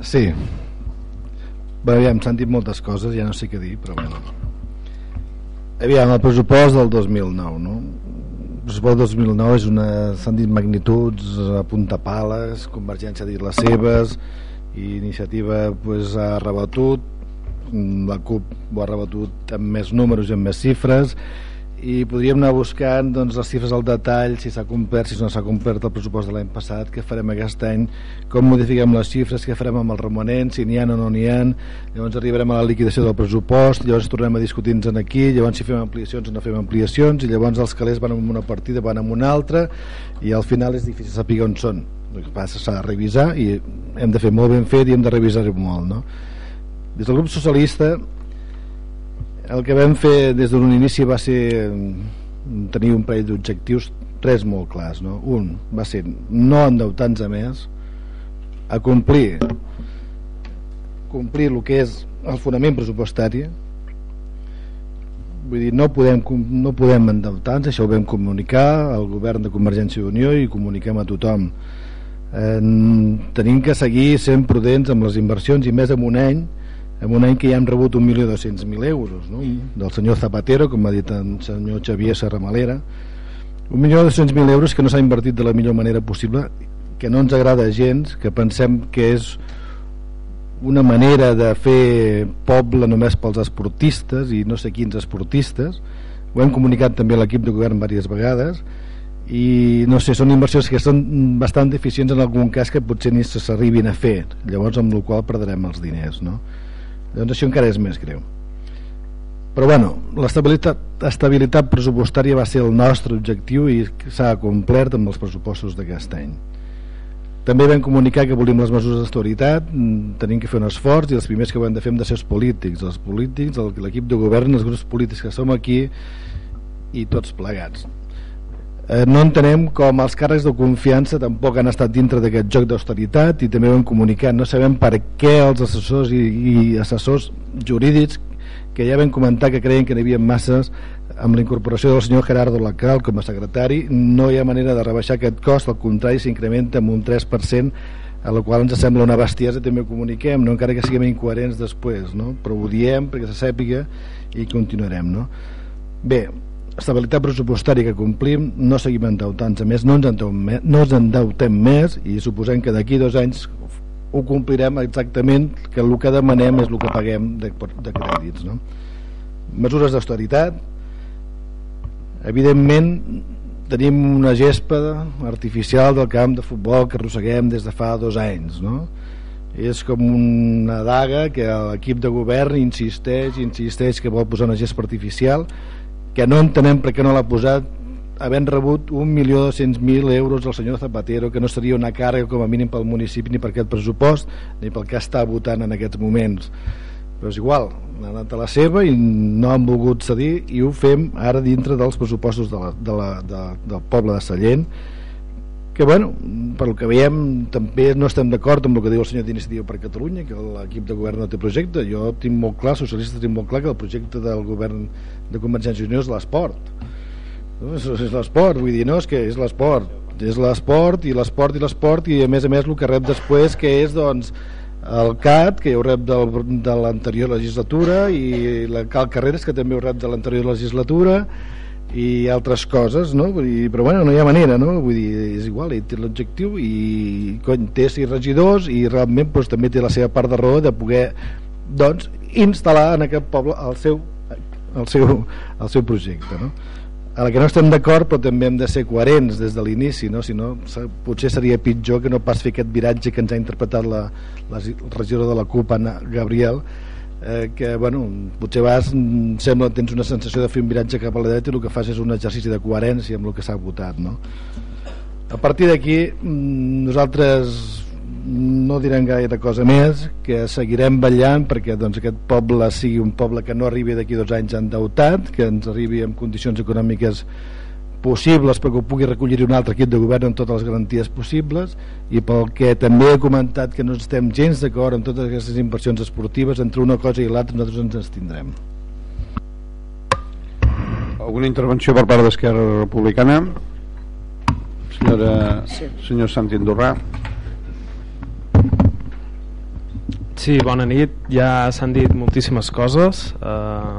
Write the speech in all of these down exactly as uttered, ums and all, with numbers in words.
Sí. Bé, ja hem sentit moltes coses, ja no sé què dir, però bueno. Aviam, el pressupost del dos mil nou, no? El pressupost del dos mil nou és una... s'han dit magnituds, a punta pales, Convergència ha dit les seves, i Iniciativa pues, ha rebatut, la CUP ho ha rebatut amb més números i amb més xifres, i podríem anar buscant doncs, les xifres al detall, si s'ha complert, si no s'ha complert el pressupost de l'any passat, què farem aquest any, com modifiquem les xifres, què farem amb el romanent, si n'hi ha o no n'hi ha. Llavors arribarem a la liquidació del pressupost, llavors tornem a discutir-nos aquí, llavors si fem ampliacions o no fem ampliacions, i llavors els calés van en una partida, van en una altra, i al final és difícil saber on són. El que passa s'ha de revisar i hem de fer molt ben fet i hem de revisar-ho molt, no? Des del grup socialista el que vam fer des d'un inici va ser tenir un parell d'objectius, tres molt clars, no? Un va ser no endeutar-nos a més, a complir complir el que és el fonament pressupostari. Vull dir, no podem, no podem endeutar-nos, això ho vam comunicar al govern de Convergència i Unió i comuniquem a tothom. Eh, tenim que seguir sent prudents amb les inversions i més en un any en un any que ja hem rebut un milió dos-cents mil euros, no? Del senyor Zapatero, com ha dit el senyor Xavier Serramalera, un milió dos-cents mil euros que no s'ha invertit de la millor manera possible, que no ens agrada gens, que pensem que és una manera de fer poble només pels esportistes i no sé quins esportistes. Ho hem comunicat també a l'equip de govern diverses vegades i no sé, són inversions que són bastant deficients en algun cas que potser ni s'arribin a fer, llavors amb el qual perdrem els diners, no? Doncs això encara és més greu. Però bueno, l'estabilitat estabilitat pressupostària va ser el nostre objectiu i s'ha complert amb els pressupostos d'aquest any. També vam comunicar que volíem les mesures d'estabilitat, tenim que fer un esforç i els primers que ho hem de fer hem de ser els polítics, els polítics, l'equip de govern, els grups polítics que som aquí i tots plegats. Eh, no entenem com els càrrecs de confiança tampoc han estat dintre d'aquest joc d'austeritat i també ho hem comunicat, no sabem per què els assessors i, i assessors jurídics que ja vam comentar que creien que n'hi havia masses, amb la incorporació del senyor Gerardo Lacal com a secretari no hi ha manera de rebaixar aquest cost, al contrari s'incrementa amb un tres per cent, a la qual ens sembla una bestiesa, també ho comuniquem, no? Encara que siguem incoherents després, no? Però ho diem perquè se sàpiga i continuarem, no? Bé, estabilitat pressupostària que complim, no seguim endeutant-nos a més, no ens endeutem, no ens endeutem més i suposem que d'aquí dos anys ho complirem exactament, que el que demanem és el que paguem de, de crèdits, no? Mesures d'austeritat, evidentment tenim una gespa artificial del camp de futbol que arrosseguem des de fa dos anys, no? És com una daga que l'equip de govern insisteix insisteix que vol posar una gespa artificial que no entenem per què no l'ha posat, havent rebut un milió dos-cents mil euros del senyor Zapatero, que no seria una càrrega com a mínim pel municipi ni per aquest pressupost ni pel que està votant en aquests moments, però és igual, ha anat a la seva i no han volgut cedir i ho fem ara dintre dels pressupostos de la, de la, de, del poble de Sallent, que bueno, per el que veiem també no estem d'acord amb el que diu el senyor d'Iniciativa per Catalunya, que l'equip de govern no té projecte. Jo tinc molt clar, socialistes tinc molt clar que el projecte del govern de Convergència i Unió és l'esport, és, és l'esport, vull dir, no, és que és l'esport és l'esport i l'esport i l'esport i a més a més el que rep després que és doncs el C A T que ho rep del, de l'anterior legislatura i la Cal Carreras que també ho rep de l'anterior legislatura i altres coses, no? Vull dir, però bueno, no hi ha manera, no? Vull dir, és igual, ell té l'objectiu i cony, té sis regidors i realment doncs, també té la seva part de raó de poder doncs, instal·lar en aquest poble el seu, el seu, el seu projecte, no? A la que no estem d'acord, però també hem de ser coherents des de l'inici, no? Si no, potser seria pitjor que no pas fer aquest viratge que ens ha interpretat la, la regidora de la CUP, Anna Gabriel, eh, que bueno, potser vas, sembla que tens una sensació de fer un viratge cap a la dreta i el que fas és un exercici de coherència amb el que s'ha votat, no? A partir d'aquí nosaltres no direm gaire cosa més, que seguirem ballant perquè doncs, aquest poble sigui un poble que no arribi d'aquí dos anys endeutat, que ens arribi en condicions econòmiques possibles perquè ho pugui recollir un altre equip de govern amb totes les garanties possibles, i pel que també he comentat que no estem gens d'acord amb totes aquestes inversions esportives, entre una cosa i l'altra nosaltres ens abstindrem. Alguna intervenció per part d'Esquerra Republicana? Senyora, sí. Senyor Santi Andorrà. Sí, bona nit. Ja s'han dit moltíssimes coses, eh,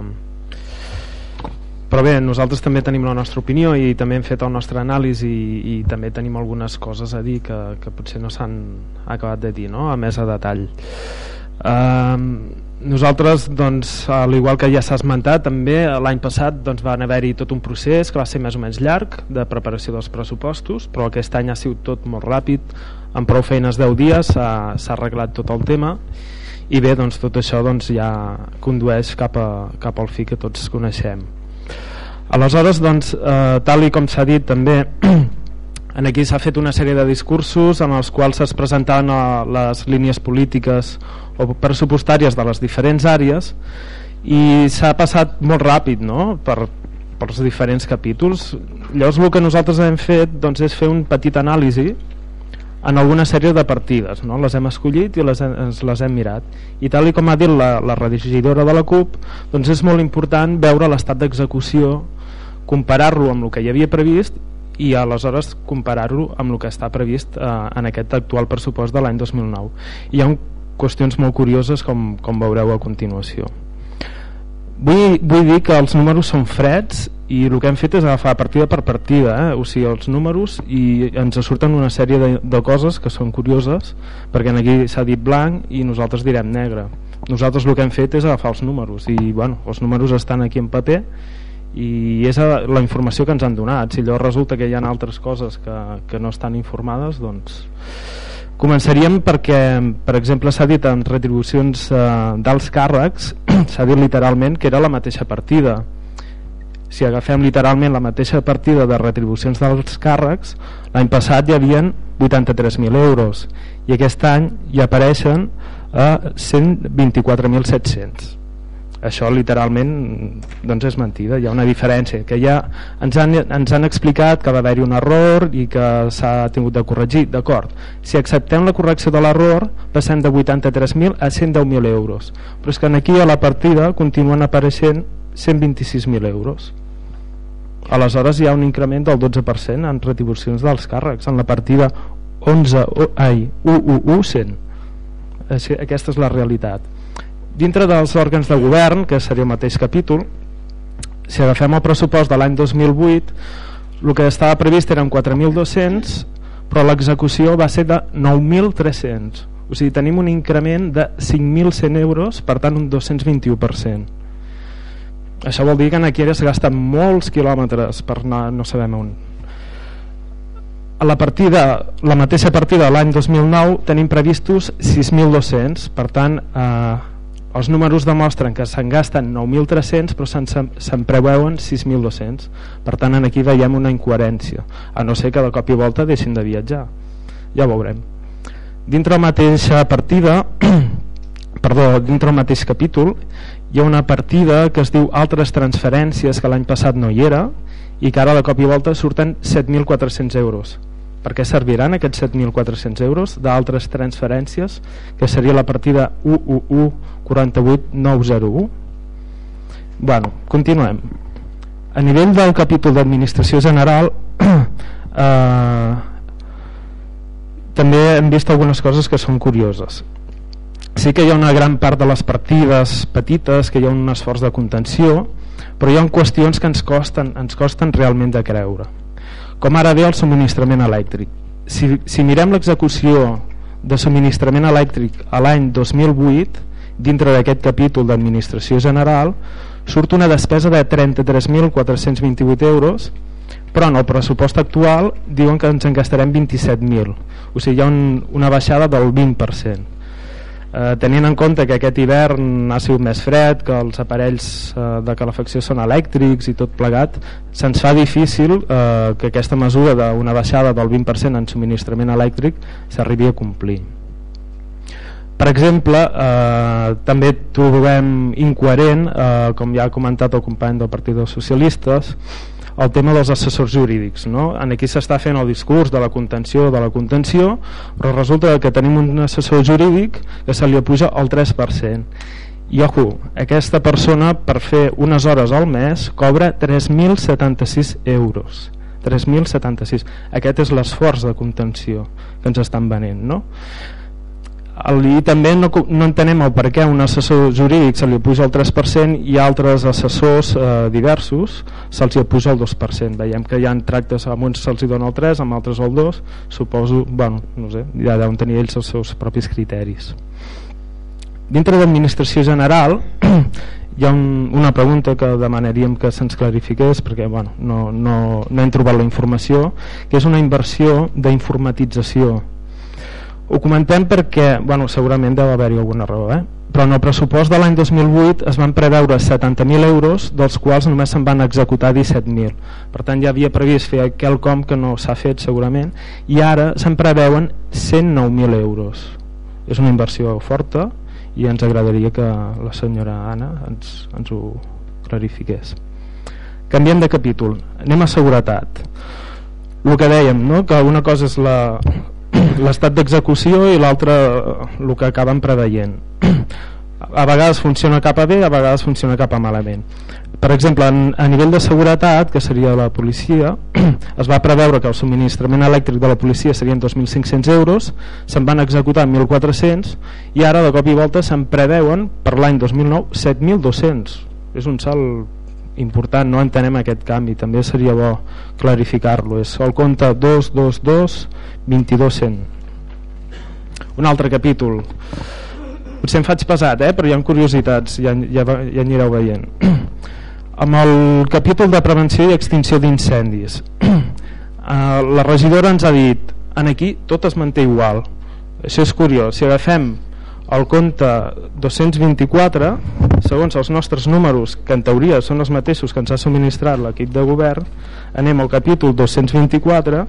però bé, nosaltres també tenim la nostra opinió i també hem fet el nostre anàlisi i, i també tenim algunes coses a dir que, que potser no s'han acabat de dir, no?, a més a detall. Eh, nosaltres, doncs, al igual que ja s'ha esmentat, també l'any passat doncs, va haver-hi tot un procés que va ser més o menys llarg de preparació dels pressupostos, però aquest any ha sigut tot molt ràpid, amb prou feines deu dies s'ha arreglat tot el tema i bé, doncs tot això doncs, ja condueix cap, a, cap al fi que tots coneixem. Aleshores, doncs, eh, tal i com s'ha dit també, en aquí s'ha fet una sèrie de discursos en els quals es presentaven eh, les línies polítiques o pressupostàries de les diferents àrees i s'ha passat molt ràpid, no?, per, per els diferents capítols. Llavors el que nosaltres hem fet doncs, és fer un petit anàlisi en alguna sèrie de partides, no? Les hem escollit i les, ens les hem mirat i tal i com ha dit la, la redigidora de la CUP, doncs és molt important veure l'estat d'execució, comparar-lo amb el que hi havia previst i aleshores comparar-lo amb el que està previst eh, en aquest actual pressupost de l'any dos mil nou. Hi ha un, qüestions molt curioses com, com veureu a continuació. Vull, vull dir que els números són freds i el que hem fet és agafar partida per partida, eh? O sigui, els números, i ens surten una sèrie de, de coses que són curioses, perquè aquí s'ha dit blanc i nosaltres direm negre. Nosaltres el que hem fet és agafar els números i bueno, els números estan aquí en paper i és la informació que ens han donat. Si llavors resulta que hi ha altres coses que, que no estan informades, doncs començaríem perquè, per exemple, s'ha dit en retribucions eh, dels càrrecs, s'ha dit literalment que era la mateixa partida. Si agafem literalment la mateixa partida de retribucions dels càrrecs, l'any passat hi havien vuitanta-tres mil euros i aquest any hi apareixen a cent vint-i-quatre mil set-cents. Això literalment doncs és mentida, hi ha una diferència que ja ens han, ens han explicat que va haver-hi un error i que s'ha tingut de corregir, d'acord. Si acceptem la correcció de l'error passem de vuitanta-tres mil a cent deu mil euros, però és que aquí a la partida continuen apareixent cent vint-i-sis mil euros. Aleshores hi ha un increment del dotze per cent en retribucions dels càrrecs en la partida onze, ai, u u u cent. Aquesta és la realitat. Dintre dels òrgans de govern, que seria el mateix capítol, si agafem el pressupost de l'any dos mil vuit, el que estava previst eren quatre mil dos-cents, però l'execució va ser de nou mil tres-cents. O sigui, tenim un increment de cinc mil cent euros, per tant un dos-cents vint-i-u per cent. Això vol dir que aquí es gasten molts quilòmetres per anar no sabem on. A la partida, la mateixa partida de l'any dos mil nou tenim previstos sis mil dos-cents, per tant eh, els números demostren que se'n gasten nou mil tres-cents però se'n, se'n preveuen sis mil dos-cents. Per tant aquí veiem una incoherència, a no ser que de cop i volta deixin de viatjar, ja ho veurem. Dintre la mateixa partida perdó, dintre el mateix capítol hi ha una partida que es diu altres transferències, que l'any passat no hi era i que ara de cop i volta surten set mil quatre-cents euros. Per què serviran aquests set mil quatre-cents euros d'altres transferències, que seria la partida u u u quatre vuit nou zero u? Bueno, continuem. A nivell del capítol d'administració general eh, també hem vist algunes coses que són curioses. Sí que hi ha una gran part de les partides petites, que hi ha un esforç de contenció, però hi ha qüestions que ens costen, ens costen realment de creure, com ara bé el subministrament elèctric. Si, si mirem l'execució de subministrament elèctric a l'any dos mil vuit, dintre d'aquest capítol d'administració general, surt una despesa de trenta-tres mil quatre-cents vint-i-vuit euros, però en el pressupost actual diuen que ens en gastarem vint-i-set mil, o sigui, hi ha un, una baixada del vint per cent. Eh, tenint en compte que aquest hivern ha sigut més fred, que els aparells eh, de calefacció són elèctrics i tot plegat, se'ns fa difícil eh, que aquesta mesura d'una baixada del vint per cent en subministrament elèctric s'arribi a complir. Per exemple, eh, també trobem incoherent, eh, com ja ha comentat el company del Partit dels Socialistes, el tema dels assessors jurídics, no? Aquí s'està fent el discurs de la contenció de la contenció, però resulta que tenim un assessor jurídic que se li apuja el tres per cent i ojo, aquesta persona per fer unes hores al mes cobra tres mil setanta-sis euros, tres mil setanta-sis. Aquest és l'esforç de contenció que ens estan venent, no? I també no, no entenem el per què a un assessor jurídic se li puja el tres per cent i a altres assessors eh, diversos se'ls puja el dos per cent. Veiem que hi ha tractes, a uns se'ls dona el tres, amb altres el dos. Suposo, bueno, no sé, ja deuen tenir ells els seus propis criteris. Dintre d'administració general hi ha un, una pregunta que demanaríem que se'ns clarifiqués, perquè bueno, no, no, no hem trobat la informació, que és una inversió d'informatització. Ho comentem perquè, bueno, segurament deu haver-hi alguna raó, eh? Però en el pressupost de l'any dos mil vuit es van preveure setanta mil euros, dels quals només se'n van executar disset mil. Per tant, ja havia previst fer quelcom que no s'ha fet segurament, i ara se'n preveuen cent nou mil euros. És una inversió forta i ens agradaria que la senyora Anna ens, ens ho clarifiqués. Canviem de capítol, anem a seguretat. El que dèiem, no? Que una cosa és la l'estat d'execució i l'altre el que acaben preveient. A vegades funciona cap a bé, a vegades funciona cap a malament. Per exemple, a nivell de seguretat, que seria la policia, es va preveure que el subministrament elèctric de la policia serien dos mil cinc-cents euros, se'n van executar mil quatre-cents i ara de cop i volta se'n preveuen per l'any dos mil nou set mil dos-cents. És un salt important, no entenem aquest canvi, també seria bo clarificar-lo. És el compte dos dos dos dos dos cent. Un altre capítol, potser em faig pesat, eh? Però hi ha curiositats, ja, ja, ja anireu veient. Amb el capítol de prevenció i extinció d'incendis, la regidora ens ha dit en aquí tot es manté igual. Això és curiós, si agafem el compte dos-cents vint-i-quatre, segons els nostres números, que en teoria són els mateixos que ens ha subministrat l'equip de govern, anem al capítol dos-cents vint-i-quatre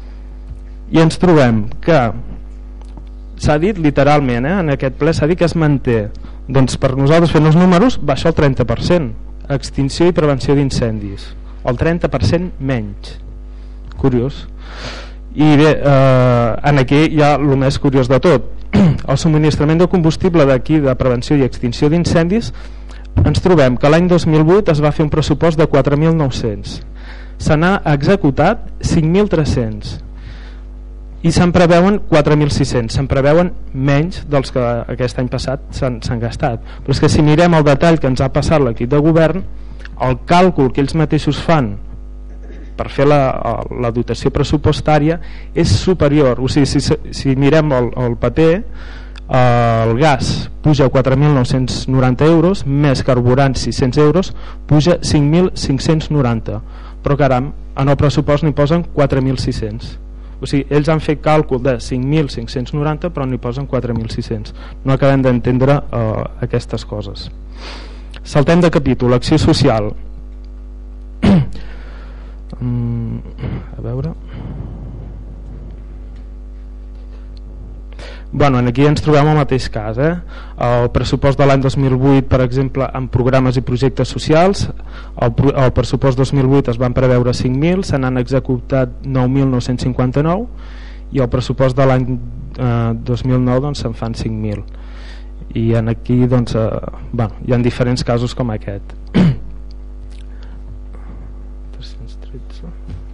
i ens trobem que s'ha dit literalment, eh, en aquest ple s'ha dit que es manté. Doncs per nosaltres fent els números baixa el trenta per cent, extinció i prevenció d'incendis, el trenta per cent menys. Curiós. I bé, eh, en aquí hi ha el més curiós de tot. El subministrament de combustible d'aquí de prevenció i extinció d'incendis, ens trobem que l'any dos mil vuit es va fer un pressupost de quatre mil nou-cents, se n'ha executat cinc mil tres-cents i se'n preveuen quatre mil sis-cents, se'n preveuen menys dels que aquest any passat s'han gastat. Però és que si mirem el detall que ens ha passat l'equip de govern, el càlcul que ells mateixos fan per fer la, la dotació pressupostària és superior. O sigui, si, si mirem el, el paper, el gas puja quatre mil nou-cents noranta euros, més carburant sis-cents euros, puja cinc mil cinc-cents noranta, però caram, en el pressupost n'hi posen quatre mil sis-cents. O sigui, ells han fet càlcul de cinc mil cinc-cents noranta però n'hi posen quatre mil sis-cents. No acabem d'entendre uh, aquestes coses. Saltem de capítol, acció social. um, a veure... Bueno, aquí ens trobem al mateix cas, eh? El pressupost de l'any dos mil vuit, per exemple, en programes i projectes socials, el, el pressupost dos mil vuit es van preveure cinc mil, se n'han executat nou mil nou-cents cinquanta-nou i el pressupost de l'any eh, dos mil nou doncs se'n fan cinc mil. I en aquí doncs, eh, bueno, hi ha diferents casos com aquest. tres-cents tretze.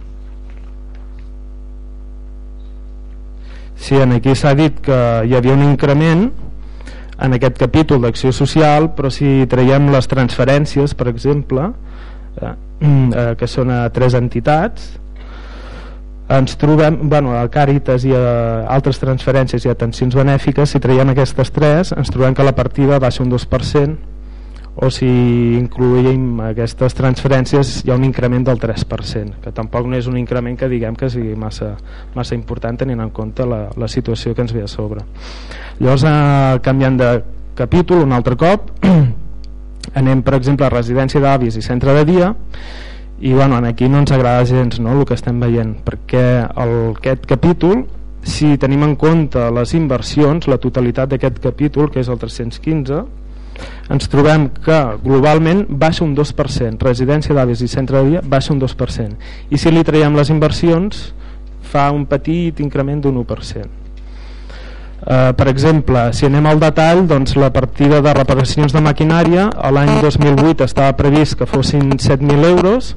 Sí, aquí s'ha dit que hi havia un increment en aquest capítol d'acció social, però si traiem les transferències, per exemple, eh, eh, que són a tres entitats, ens trobem, bueno, a Càritas i a altres transferències i atencions benèfiques, si traiem aquestes tres, ens trobem que la partida baixa un dos per cent, o si incloïm aquestes transferències hi ha un increment del tres per cent, que tampoc no és un increment que diguem que sigui massa, massa important tenint en compte la, la situació que ens ve a sobre. Llavors, eh, canviant de capítol un altre cop, anem per exemple a residència d'avis i centre de dia, i bueno, aquí no ens agrada gens, no, el que estem veient, perquè el, aquest capítol, si tenim en compte les inversions, la totalitat d'aquest capítol, que és el tres-cents quinze, ens trobem que globalment baixa un dos per cent, residència d'avis i centre de dia baixa un dos per cent, i si li traiem les inversions fa un petit increment d'un u per cent. Uh, per exemple, si anem al detall, doncs la partida de reparacions de maquinària a l'any dos mil vuit estava previst que fossin set mil euros,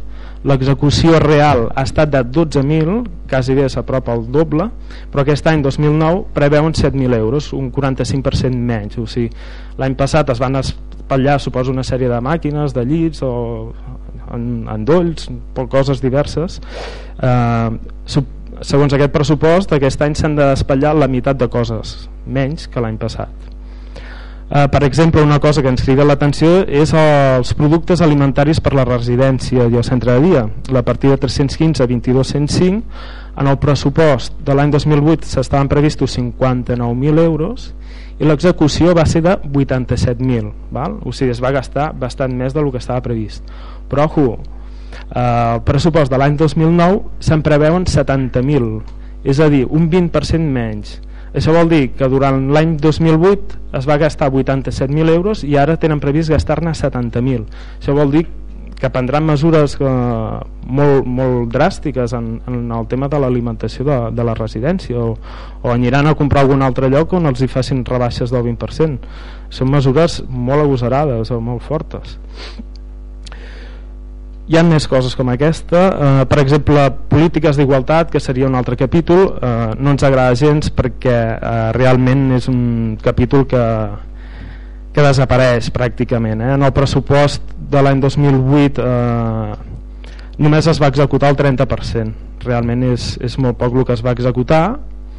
l'execució real ha estat de dotze mil, quasi bé s'apropa al doble, però aquest any dos mil nou preveuen set mil euros, un quaranta-cinc per cent menys. O sigui, l'any passat es van espatllar, suposo, una sèrie de màquines, de llits o endolls, coses diverses. Eh, segons aquest pressupost, aquest any s'han d'espatllar la meitat de coses menys que l'any passat. Uh, per exemple, una cosa que ens crida l'atenció és els productes alimentaris per la residència i el centre de dia. La partida tres-cents quinze a vint-i-dos cent cinc, en el pressupost de l'any dos mil vuit s'estaven previstos cinquanta-nou mil euros i l'execució va ser de vuitanta-set mil, val? O sigui, es va gastar bastant més del que estava previst. Però ojo, uh, el pressupost de l'any dos mil nou se'n preveuen setanta mil, és a dir, un vint per cent menys. Això vol dir que durant l'any dos mil vuit es va gastar vuitanta-set mil euros i ara tenen previst gastar-ne setanta mil. Això vol dir que prendran mesures eh, molt, molt dràstiques en, en el tema de l'alimentació de, de la residència, o, o aniran a comprar a algun altre lloc on els hi facin rebaixes del vint per cent. Són mesures molt agosarades o molt fortes. Hi ha més coses com aquesta, eh, per exemple, polítiques d'igualtat, que seria un altre capítol. Eh, no ens agrada gens perquè eh, realment és un capítol que, que desapareix pràcticament, eh? En el pressupost de l'any dos mil vuit eh, només es va executar el trenta per cent. Realment és, és molt poc el que es va executar,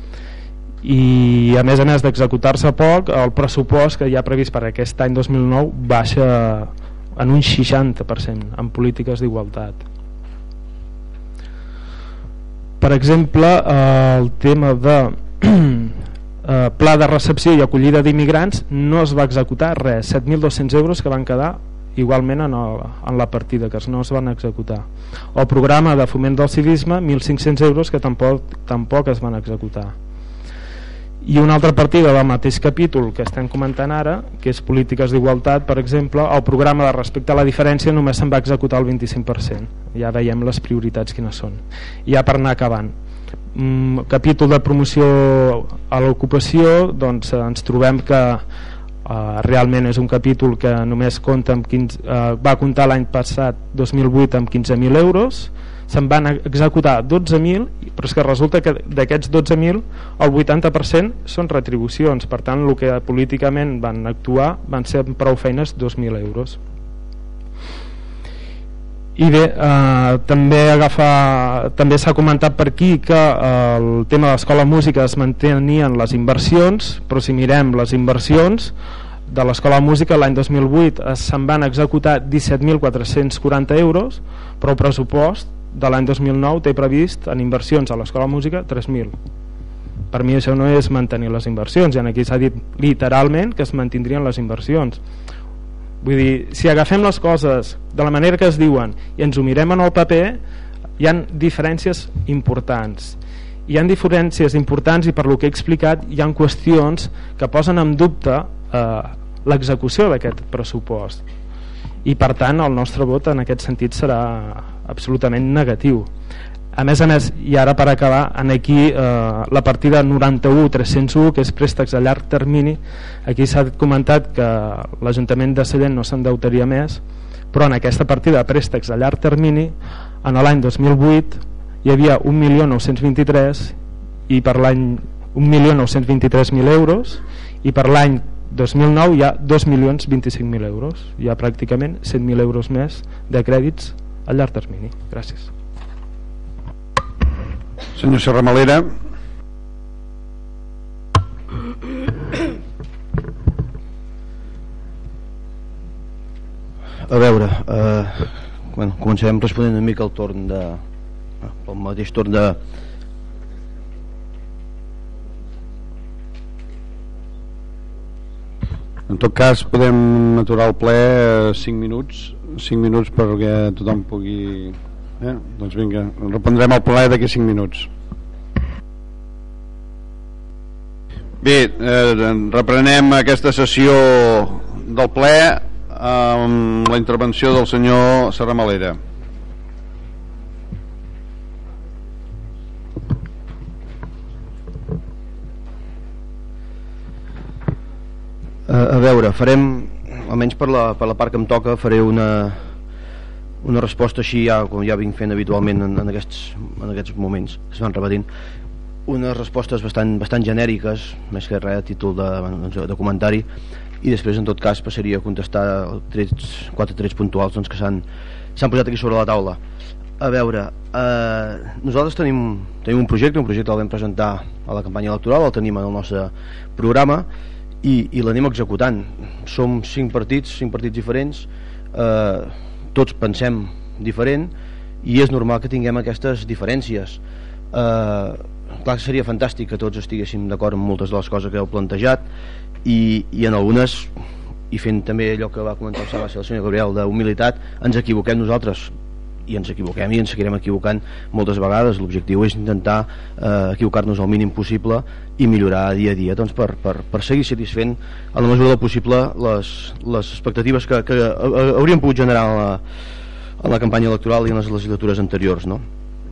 i a més a més d'executar-se poc, el pressupost que hi ha previst per aquest any dos mil nou baixa en un seixanta per cent en polítiques d'igualtat. Per exemple, el tema de eh, pla de recepció i acollida d'immigrants no es va executar res, set mil dos-cents euros que van quedar igualment en, el, en la partida, que no es van executar. El programa de foment del civisme, mil cinc-cents euros que tampoc, tampoc es van executar. I una altra partida del mateix capítol que estem comentant ara, que és polítiques d'igualtat, per exemple, el programa de respecte a la diferència només se'n va executar el vint-i-cinc per cent. Ja veiem les prioritats quines són. I ja per anar acabant, mm, capítol de promoció a l'ocupació, doncs ens trobem que eh, realment és un capítol que només compta amb quinze, eh, va comptar l'any passat dos mil vuit amb quinze mil euros, se'n van executar dotze mil, però és que resulta que d'aquests dotze mil el vuitanta per cent són retribucions. Per tant, el que políticament van actuar van ser prou feines dos mil euros. I bé, eh, també agafar, també s'ha comentat per aquí que eh, el tema de l'escola de música es mantenien les inversions, però si mirem les inversions de l'escola de música l'any dos mil vuit se'n van executar disset mil quatre-cents quaranta euros, però el pressupost de l'any dos mil nou té previst en inversions a l'escola de música tres mil. Per mi això no és mantenir les inversions, i aquí s'ha dit literalment que es mantindrien les inversions. Vull dir, si agafem les coses de la manera que es diuen i ens ho mirem en el paper, hi ha diferències importants. Hi ha diferències importants i per lo que he explicat hi ha qüestions que posen en dubte eh, l'execució d'aquest pressupost. I per tant el nostre vot en aquest sentit serà absolutament negatiu. A més a més, i ara per acabar, en aquí eh, la partida noranta-u tres-cents u, que és préstecs a llarg termini, aquí s'ha comentat que l'Ajuntament de Sallent no s'endeutaria més, però en aquesta partida de préstecs a llarg termini en l'any dos mil vuit hi havia un milió nou-cents vint-i-tres i per l'any un milió nou-cents vint-i-tres mil euros, i per l'any dos mil nou hi ha dos milions vint-i-cinc mil euros. Hi ha pràcticament cent mil euros més de crèdits a llarg termini. Gràcies. Senyor Serramalera. A veure, eh, bueno, començarem responent una mica al torn de pel mateix torn de En tot cas podem aturar el ple cinc minuts cinc minuts perquè tothom pugui eh? Doncs vinga, reprendrem el ple d'aquí cinc minuts. Bé, eh, reprenem aquesta sessió del ple amb la intervenció del senyor Serramalera. A veure, farem, almenys per la, per la part que em toca, faré una, una resposta així, ja, com ja vinc fent habitualment en, en, aquests, en aquests moments que es van repetint, unes respostes bastant, bastant genèriques, més que res a títol de, de, de comentari, i després en tot cas passaria a contestar trets, quatre trets puntuals doncs, que s'han posat aquí sobre la taula. A veure, eh, nosaltres tenim, tenim un projecte, un projecte el vam presentar a la campanya electoral, el tenim en el nostre programa i, i l'anem executant. Som cinc partits, cinc partits diferents, eh, tots pensem diferent i és normal que tinguem aquestes diferències. Eh, clar que seria fantàstic que tots estiguéssim d'acord amb moltes de les coses que heu plantejat i, i en algunes, i fent també allò que va comentar el senyor Gabriel d'humilitat, ens equivoquem nosaltres i ens equivoquem i ens seguirem equivocant moltes vegades. L'objectiu és intentar eh, equivocar-nos el mínim possible i millorar dia a dia doncs, per, per, per seguir satisfent a la mesura del possible les, les expectatives que, que hauríem pogut generar en la, en la campanya electoral i en les legislatures anteriors, no?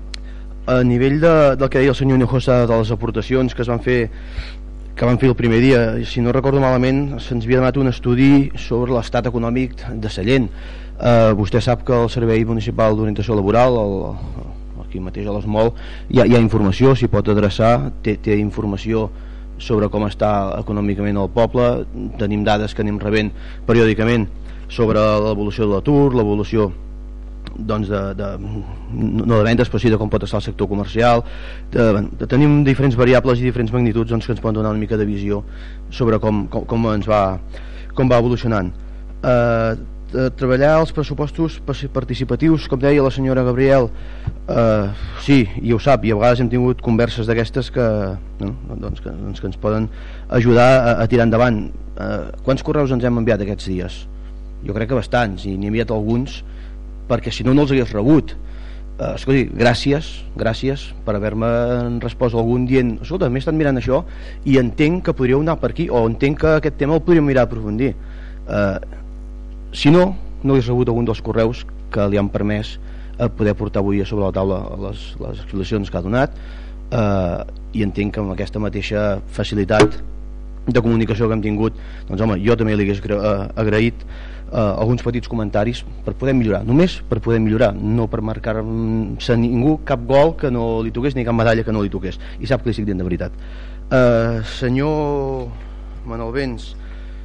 A nivell de, del que deia el senyor Hinojosa de les aportacions que es van fer que van fer el primer dia, si no recordo malament se'ns havia demanat un estudi sobre l'estat econòmic de Sallent. Uh, vostè sap que el Servei Municipal d'Orientació Laboral, el, aquí mateix a l'Esmol, hi, ha, hi ha informació, s'hi pot adreçar, té, té informació sobre com està econòmicament el poble, tenim dades que anem rebent periòdicament sobre l'evolució de l'atur, l'evolució doncs de, de, no de vendes però sí de com pot estar el sector comercial, de, de, tenim diferents variables i diferents magnituds doncs, que ens poden donar una mica de visió sobre com, com, com ens va com va evolucionant. Uh, treballar els pressupostos participatius, com deia la senyora Gabriel, eh, sí, i ho sap, i a vegades hem tingut converses d'aquestes que, no, doncs que, doncs que ens poden ajudar a, a tirar endavant. Eh, quants correus ens hem enviat aquests dies? Jo crec que bastants, i n'he enviat alguns perquè si no no els hagués rebut. Eh, escolti, gràcies gràcies per haver-me respost algun dient, escolta, m'he estat mirant això i entenc que podríeu anar per aquí, o entenc que aquest tema el podríem mirar a aprofundir. Eh, si no, no hagués rebut algun dels correus que li han permès eh, poder portar avui sobre la taula les, les explicacions que ha donat, eh, i entenc que amb aquesta mateixa facilitat de comunicació que hem tingut, doncs home, jo també li hagués agraït eh, alguns petits comentaris per poder millorar, només per poder millorar, no per marcar-se ningú cap gol que no li toqués ni cap medalla que no li toqués, i sap que li estic dient de veritat. eh, senyor Manuel Vents,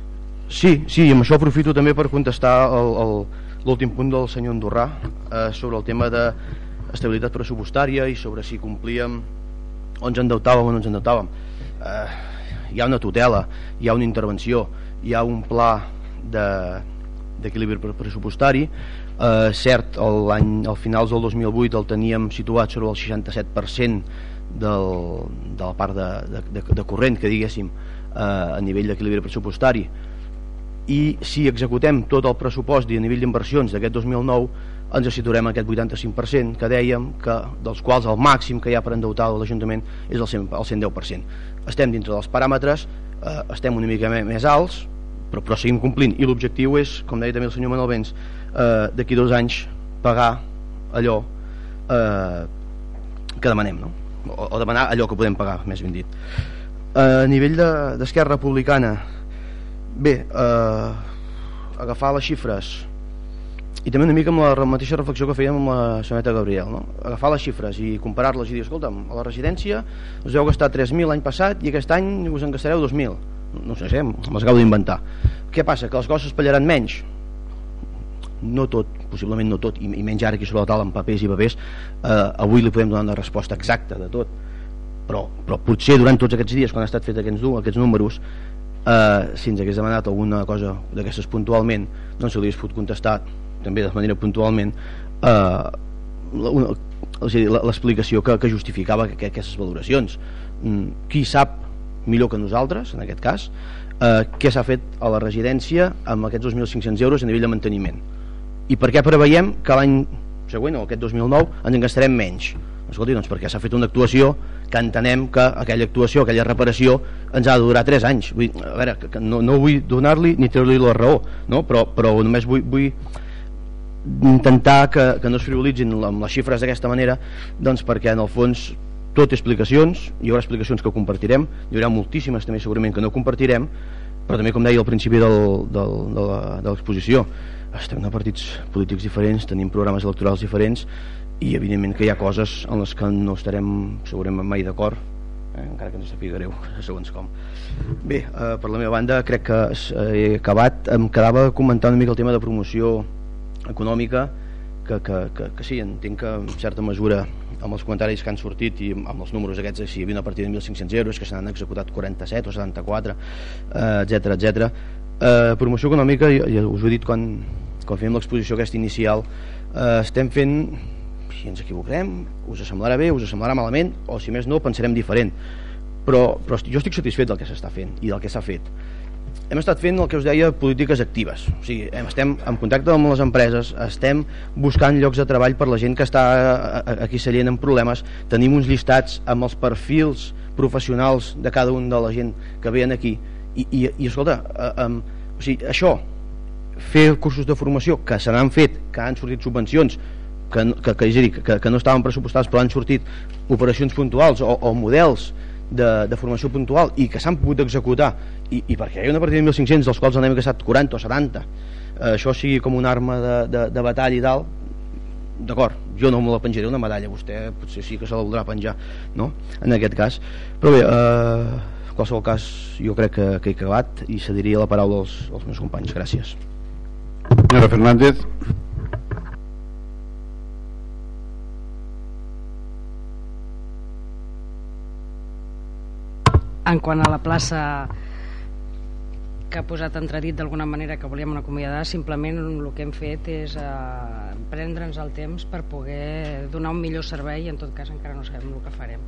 sí, sí, i amb això aprofito també per contestar l'últim punt del senyor Andorrà eh, sobre el tema d'estabilitat pressupostària i sobre si complíem o ens endeutàvem o no ens endeutàvem. Eh, hi ha una tutela, hi ha una intervenció, hi ha un pla d'equilibri de, pressupostari. Eh, cert, l'any al finals del dos mil vuit el teníem situat sobre el seixanta-set per cent del, de la part de, de, de, de corrent, que diguéssim, eh, a nivell d'equilibri pressupostari. I si executem tot el pressupost i a nivell d'inversions d'aquest dos mil nou ens situarem a aquest vuitanta-cinc per cent que dèiem, que dels quals el màxim que hi ha per endeutar l'Ajuntament és el cent deu per cent. Estem dintre dels paràmetres, eh, estem una mica més alts, però, però seguim complint, i l'objectiu és, com deia també el senyor Manuel Vents, eh, d'aquí dos anys pagar allò eh, que demanem, no? o, o demanar allò que podem pagar, més ben dit. Eh, a nivell d'Esquerra de, Republicana, bé, eh, agafar les xifres i també una mica amb la mateixa reflexió que fèiem amb la senyoreta Gabriel, no? Agafar les xifres i comparar-les i dir, escolta'm, a la residència us heu gastat tres mil l'any passat i aquest any us en gastareu dos mil, no sé, me'ls acabo d'inventar. Què passa? Que les coses s'espatllaran menys? No tot, possiblement no tot, i, i menys ara aquí sobre la taula amb papers i papers, eh, avui li podem donar una resposta exacta de tot, però, però potser durant tots aquests dies quan ha estat fet aquests, aquests números, Uh, si ens hagués demanat alguna cosa d'aquestes puntualment, doncs se li hagués pogut contestar també de manera puntualment uh, l'explicació que, que justificava que, que aquestes valoracions. Mm, qui sap millor que nosaltres en aquest cas uh, què s'ha fet a la residència amb aquests dos mil cinc-cents euros a nivell de manteniment, i per què preveiem que l'any següent o aquest dos mil nou ens en gastarem menys? Escolti, doncs perquè s'ha fet una actuació que entenem que aquella actuació, aquella reparació ens ha de durar tres anys. Vull, a veure, que, que no, no vull donar-li ni treure-li la raó, no? però, però només vull, vull intentar que, que no es frivolitzin amb les xifres d'aquesta manera, doncs perquè en el fons tot té explicacions, hi haurà explicacions que compartirem, hi haurà moltíssimes també segurament que no compartirem, però també com deia al principi del, del, de l'exposició, estem de partits polítics diferents, tenim programes electorals diferents i evidentment que hi ha coses en les que no estarem segurament mai d'acord, eh, encara que ens sàpiga greu segons com. Bé, eh, per la meva banda crec que he acabat. Em quedava comentar una mica el tema de promoció econòmica, que, que, que, que sí, entenc que en certa mesura amb els comentaris que han sortit i amb els números aquests, si hi havia una partida de mil cinc-cents euros que se n'han executat quaranta-set o setanta-quatre, eh, etcètera, etcètera. Eh, promoció econòmica, ja, ja us ho he dit quan, quan fèiem l'exposició aquesta inicial, eh, estem fent, si ens equivocarem, us semblarà bé, us semblarà malament, o si més no, pensarem diferent, però, però jo estic satisfet del que s'està fent i del que s'ha fet. Hem estat fent el que us deia, polítiques actives, o sigui, estem en contacte amb les empreses, estem buscant llocs de treball per la gent que està aquí a Sallent amb problemes, tenim uns llistats amb els perfils professionals de cada un de la gent que venen aquí i, i, i escolta, eh, um, o sigui, això, fer cursos de formació que se n'han fet, que han sortit subvencions que, que, que, és a dir, que, que no estaven pressupostats però han sortit operacions puntuals o, o models de, de formació puntual i que s'han pogut executar i, i perquè hi ha una partida de mil cinc-cents dels quals n'hem gastat quaranta o setanta, eh, això sigui com una arma de, de, de batalla i tal, d'acord, jo no me la penjaré una medalla, vostè potser sí que se la voldrà penjar, no? En aquest cas, però bé, eh, en qualsevol cas jo crec que, que he acabat i cediria la paraula als, als meus companys. Gràcies. Senyora Fernández. En quant a la plaça que ha posat entredit d'alguna manera que volíem acomiadar, simplement el que hem fet és eh, prendre'ns el temps per poder donar un millor servei i en tot cas encara no sabem el que farem.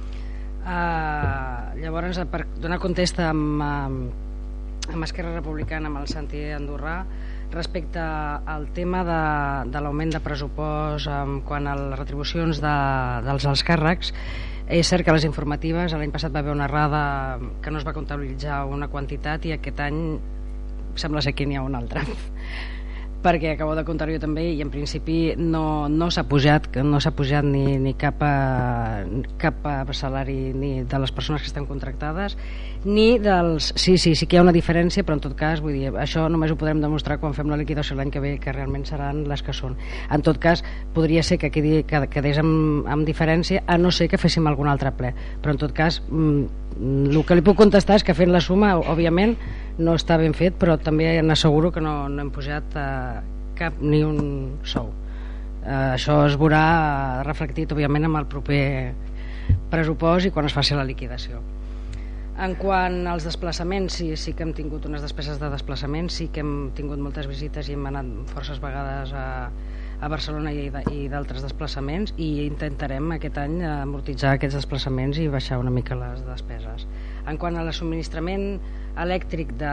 Eh, llavors, per donar context amb, amb Esquerra Republicana, amb el Santi Andorrà, respecte al tema de, de l'augment de pressupost en quant a les retribucions de, dels alts càrrecs, és cert que a les informatives l'any passat va haver una errada que no es va comptabilitzar una quantitat i aquest any sembla ser que n'hi ha una altra perquè acabo de comptar jo també i en principi no, no s'ha pujat no s'ha pujat ni, ni cap, a, cap a salari ni de les persones que estan contractades ni dels... Sí, sí, sí que hi ha una diferència, però en tot cas, vull dir, això només ho podrem demostrar quan fem la liquidació l'any que ve, que realment seran les que són. En tot cas, podria ser que quedi, que quedés amb, amb diferència, a no ser que féssim algun altre ple. Però en tot cas, mm, el que li puc contestar és que fent la suma, òbviament, no està ben fet, però també n'asseguro que no, no hem pujat eh, cap ni un sou. Eh, això es veurà reflectit, òbviament, amb el proper pressupost i quan es faci la liquidació. En quant als desplaçaments, sí, sí que hem tingut unes despeses de desplaçament, sí que hem tingut moltes visites i hem anat forces vegades a, a Barcelona i, i d'altres desplaçaments i intentarem aquest any amortitzar aquests desplaçaments i baixar una mica les despeses. En quant a l'assubministrament elèctric de,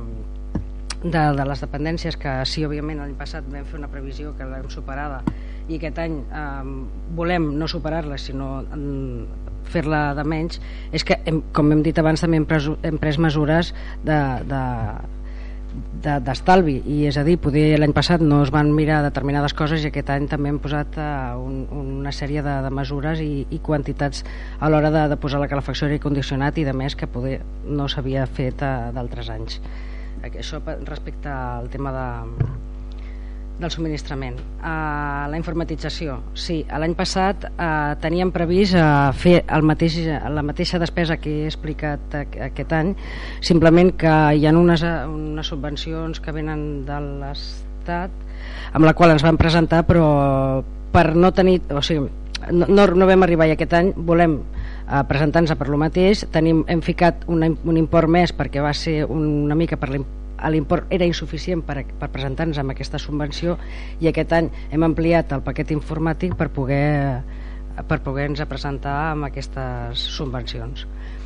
de, de les dependències, que sí, òbviament l'any passat vam fer una previsió que l'hem superada i aquest any eh, volem no superar-la sinó eh, fer-la de menys, és que hem, com hem dit abans també hem pres, hem pres mesures de, de, de, d'estalvi i és a dir, poder l'any passat no es van mirar determinades coses i aquest any també hem posat uh, un, una sèrie de, de mesures i, i quantitats a l'hora de, de posar la calefacció i condicionat i de més que poder no s'havia fet uh, d'altres anys. Això respecte al tema de del subministrament. Uh, la informatització, sí, l'any passat uh, teníem previst uh, fer el mateix, la mateixa despesa que he explicat aquest any, simplement que hi ha unes, unes subvencions que venen de l'Estat amb la qual ens van presentar, però per no tenir, o sigui, no, no, no vam arribar i aquest any volem uh, presentar-nos per lo mateix, tenim, hem ficat una, un import més perquè va ser una mica per l'import l'import era insuficient per, per presentar-nos amb aquesta subvenció i aquest any hem ampliat el paquet informàtic per poder per poder-nos presentar amb aquestes subvencions.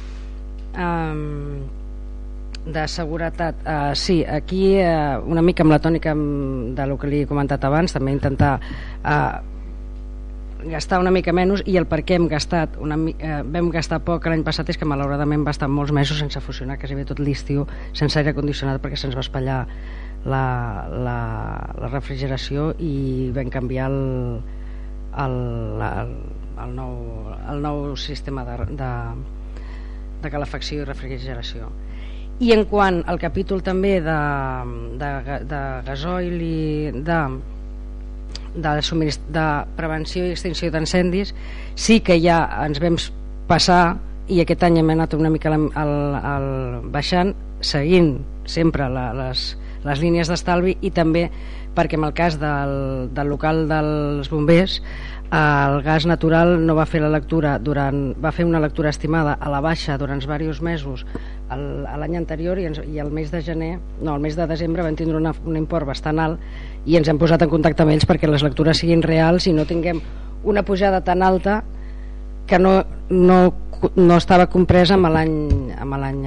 Um, de seguretat, uh, sí, aquí uh, una mica amb la tònica de lo que li he comentat abans, també intentar uh, gastar una mica menys i el per què hem gastat una, eh, vam gastar poc l'any passat és que malauradament va estar molts mesos sense funcionar, quasi bé tot l'estiu sense aire condicionat perquè se'ns va espatllar la, la, la refrigeració i vam canviar el, el, el, el, nou, el nou sistema de, de, de calefacció i refrigeració. I en quant al capítol també de, de, de gasoil i de, de, de prevenció i extinció d'incendis, sí que ja ens vam passar, i aquest any hem anat una mica al, al, al baixant, seguint sempre la, les, les línies d'estalvi, i també perquè en el cas del, del local dels bombers el gas natural no va fer la lectura durant, va fer una lectura estimada a la baixa durant diversos mesos l'any anterior, i, ens, i el mes de gener no, el mes de desembre van tindre una, un import bastant alt, i ens hem posat en contacte amb ells perquè les lectures siguin reals i no tinguem una pujada tan alta que no, no, no estava compresa amb l'any amb l'any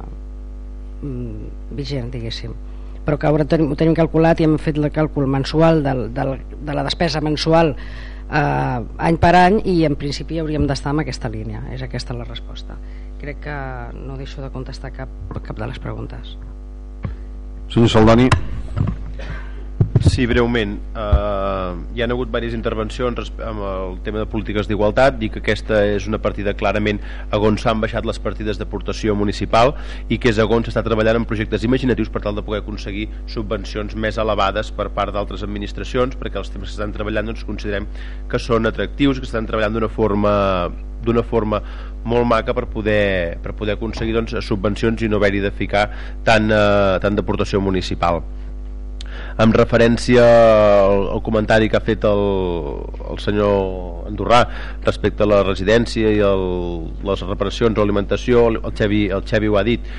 mm, vigent, diguéssim, però que ara ho tenim calculat i hem fet el càlcul mensual del, del, de la despesa mensual eh, any per any, i en principi hauríem d'estar en aquesta línia. És aquesta la resposta. Crec que no deixo de contestar cap, cap de les preguntes. Senyor Saldani. Sí, breument. Uh, hi ha hagut diverses intervencions amb el tema de polítiques d'igualtat. Dic que aquesta és una partida clarament on s'han baixat les partides d'aportació municipal i que és on s'està treballant en projectes imaginatius per tal de poder aconseguir subvencions més elevades per part d'altres administracions, perquè els temes que estan treballant doncs, considerem que són atractius, que estan treballant d'una forma d'una forma molt maca per poder, per poder aconseguir doncs, subvencions i no haver-hi de ficar tant, uh, tant d'aportació municipal. En referència al, al comentari que ha fet el, el senyor Andorrà respecte a la residència i el, les reparacions o alimentació, el Xevi, el Xevi ho ha dit,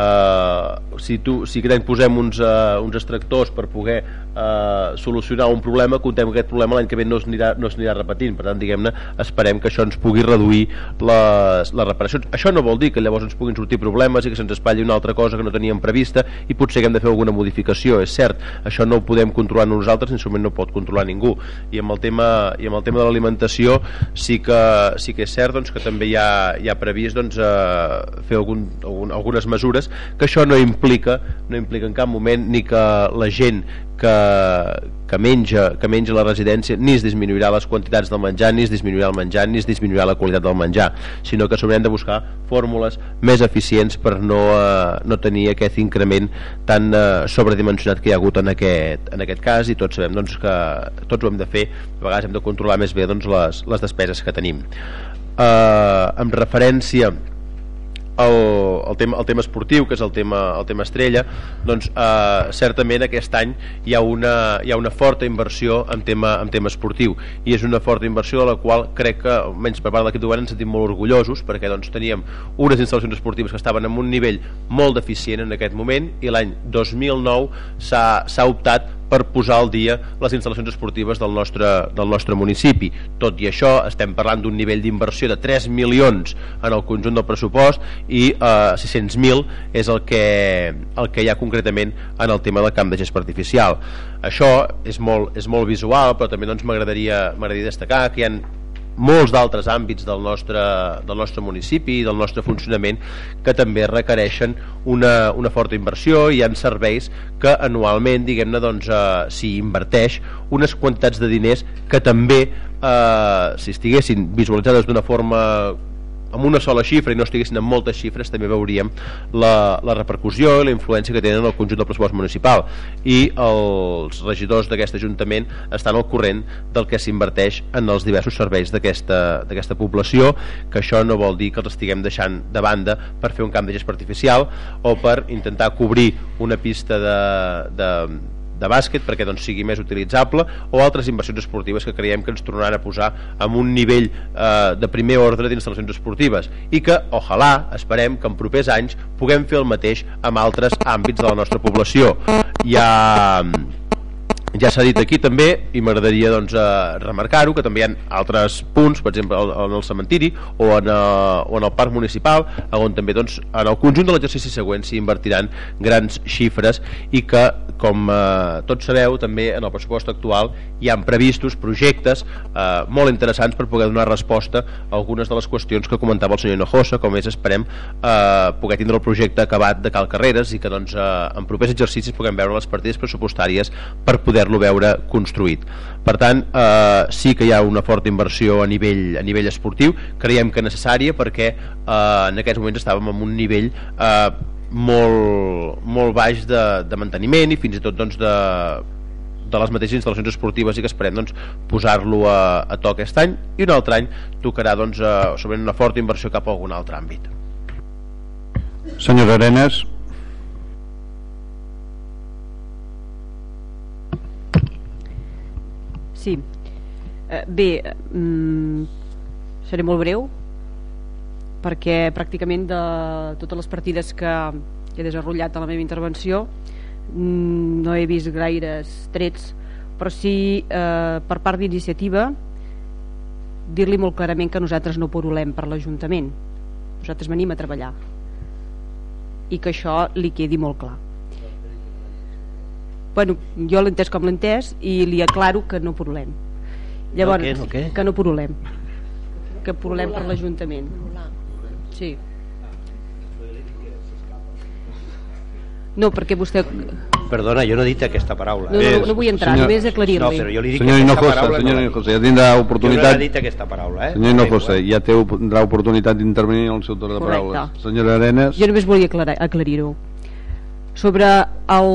uh, si, tu, si posem uns, uh, uns extractors per poder uh, solucionar un problema, contem que aquest problema l'any que ve no es anirà, no es anirà repetint. Per tant, diguem-ne, esperem que això ens pugui reduir les, les reparacions. Això no vol dir que llavors ens puguin sortir problemes i que se'ns espatlli una altra cosa que no teníem prevista i potser haguem de fer alguna modificació. És cert, això no ho podem controlar nosaltres, ni no pot controlar ningú, i amb el tema, i amb el tema de l'alimentació sí que, sí que és cert doncs, que també hi ha, hi ha previst doncs, eh, fer algun, algun, algunes mesures, que això no implica no implica en cap moment ni que la gent que, que, menja, que menja a la residència ni es disminuirà les quantitats del menjar, ni es disminuirà el menjar, ni es disminuirà la qualitat del menjar, sinó que s'haurem de buscar fórmules més eficients per no, eh, no tenir aquest increment tan eh, sobredimensionat que hi ha hagut en aquest, en aquest cas, i tots sabem doncs, que tots ho hem de fer, a vegades hem de controlar més bé doncs, les, les despeses que tenim. Eh, en referència El, el, tema, el tema esportiu, que és el tema, el tema estrella, doncs eh, certament aquest any hi ha una, hi ha una forta inversió en tema, en tema esportiu, i és una forta inversió de la qual crec que, almenys per part de l'equip de govern, ens sentim molt orgullosos, perquè doncs, teníem unes instal·lacions esportives que estaven en un nivell molt deficient en aquest moment, i l'any dos mil nou s'ha optat per posar al dia les instal·lacions esportives del nostre, del nostre municipi. Tot i això, estem parlant d'un nivell d'inversió de tres milions en el conjunt del pressupost, i eh, sis-cents mil és el que, el que hi ha concretament en el tema del camp de gespa artificial. Això és molt, és molt visual, però també doncs, m'agradaria m'agradaria destacar que hi ha molts d'altres àmbits del nostre, del nostre municipi i del nostre funcionament que també requereixen una, una forta inversió, i hi ha serveis que anualment, diguem-ne, doncs, eh, s'hi inverteix unes quantitats de diners que també, eh, si estiguessin visualitzades d'una forma amb una sola xifra i no estiguessin amb moltes xifres, també veuríem la, la repercussió i la influència que tenen en el conjunt del pressupost municipal, i els regidors d'aquest Ajuntament estan al corrent del que s'inverteix en els diversos serveis d'aquesta d'aquesta població, que això no vol dir que els estiguem deixant de banda per fer un camp de gespa artificial o per intentar cobrir una pista de, de de bàsquet perquè doncs, sigui més utilitzable, o altres inversions esportives que creiem que ens tornaran a posar en un nivell eh, de primer ordre d'instal·lacions esportives, i que, ojalà, esperem que en propers anys puguem fer el mateix amb altres àmbits de la nostra població. Hi ha... Ja s'ha dit aquí també, i m'agradaria doncs, eh, remarcar-ho, que també hi ha altres punts, per exemple en el cementiri o en, eh, o en el parc municipal, on també doncs, en el conjunt de l'exercici següent s'hi invertiran grans xifres, i que, com eh, tots sabeu, també en el pressupost actual hi han previstos projectes eh, molt interessants per poder donar resposta a algunes de les qüestions que comentava el senyor Hinojosa, com és, esperem, eh, poder tindre el projecte acabat de Cal Carreres, i que doncs, eh, en propers exercicis puguem veure les partides pressupostàries per poder-lo veure construït. Per tant, eh, sí que hi ha una forta inversió a nivell, a nivell esportiu, creiem que necessària, perquè eh, en aquests moments estàvem en un nivell eh, molt, molt baix de, de manteniment i fins i tot doncs, de, de les mateixes instal·lacions esportives, i que esperem doncs, posar-lo a, a to aquest any, i un altre any tocarà doncs, a, sobre una forta inversió cap a algun altre àmbit. Senyor Arenas. Sí, eh, bé, mm, seré molt breu, perquè pràcticament de totes les partides que he desenvolupat a la meva intervenció mm, no he vist gaires trets, però sí eh, per part d'iniciativa dir-li molt clarament que nosaltres no porolem per l'Ajuntament, nosaltres venim a treballar, i que això li quedi molt clar. Bueno, jo l'he entès com l'he entès i li aclaro que no porolem. Llavors, no, què, no, què? que no porolem, que porolem per l'Ajuntament. Sí. No, perquè vostè... Perdona, jo no he dit aquesta paraula. No, no, no vull entrar, senyor... només aclarir-li. No, però jo li dic senyor que Hinojosa, aquesta paraula senyor no Hinojosa, ja tindrà oportunitat... Jo no he dit aquesta paraula, eh? Senyor Hinojosa, ja té, tindrà oportunitat d'intervenir en el seu torn de paraules. Correcte. Senyora Arenas... Jo només volia aclarir-ho. Sobre el...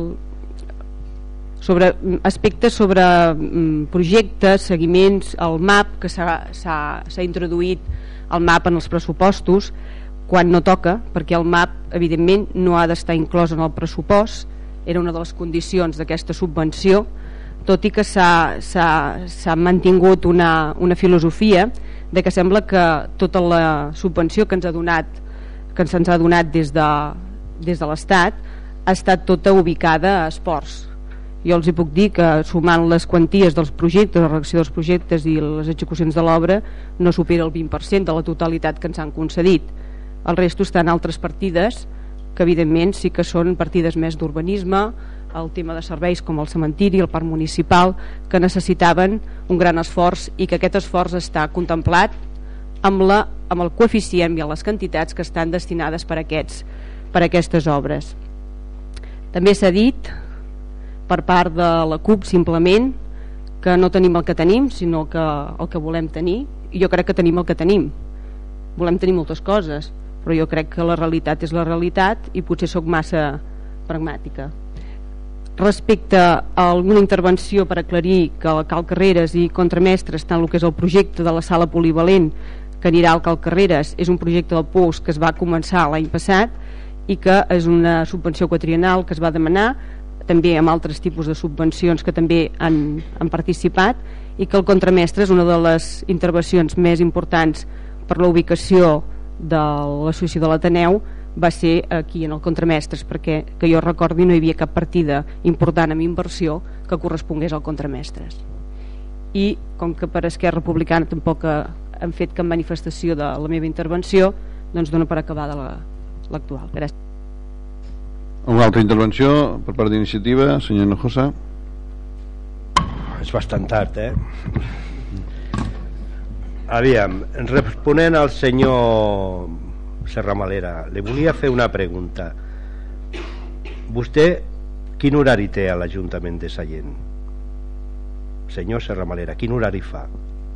sobre aspectes sobre mm, projectes, seguiments, el M A P, que s'ha introduït el M A P en els pressupostos quan no toca, perquè el M A P evidentment no ha d'estar inclòs en el pressupost, era una de les condicions d'aquesta subvenció, tot i que s'ha mantingut una, una filosofia de que sembla que tota la subvenció que ens ha donat que se'ns ha donat des de, des de l'Estat ha estat tota ubicada a esports. Jo els hi puc dir que sumant les quanties dels projectes, la redacció dels projectes i les execucions de l'obra no supera el vint per cent de la totalitat que ens han concedit. El resto estan altres partides que evidentment sí que són partides més d'urbanisme, el tema de serveis com el cementiri, el parc municipal, que necessitaven un gran esforç i que aquest esforç està contemplat amb, la, amb el coeficient i amb les quantitats que estan destinades per, aquests, per aquestes obres. També s'ha dit per part de la CUP simplement que no tenim el que tenim, sinó que el que volem tenir, i jo crec que tenim el que tenim. Volem tenir moltes coses, però jo crec que la realitat és la realitat i potser sóc massa pragmàtica. Respecte a alguna intervenció per aclarir que el Cal Carreras i Contramestres, tant el que és el projecte de la sala polivalent que anirà al Cal Carreras, és un projecte del P U S que es va començar l'any passat i que és una subvenció quadriennal que es va demanar, també amb altres tipus de subvencions que també han, han participat, i que el Contramestre és una de les intervencions més importants per la ubicació de l'associació de l'Ateneu, va ser aquí en el Contramestres, perquè que jo recordi no hi havia cap partida important amb inversió que correspongués al Contramestres. I com que per Esquerra Republicana tampoc han fet cap manifestació de la meva intervenció, doncs dono per acabada l'actual. Gràcies. Una altra intervenció per part d'iniciativa, senyor Hinojosa. És bastant tard, eh? Aviam, responent al senyor Serramalera, li volia fer una pregunta. Vostè quin horari té a l'Ajuntament de Sallent? Senyor Serramalera, quin horari fa?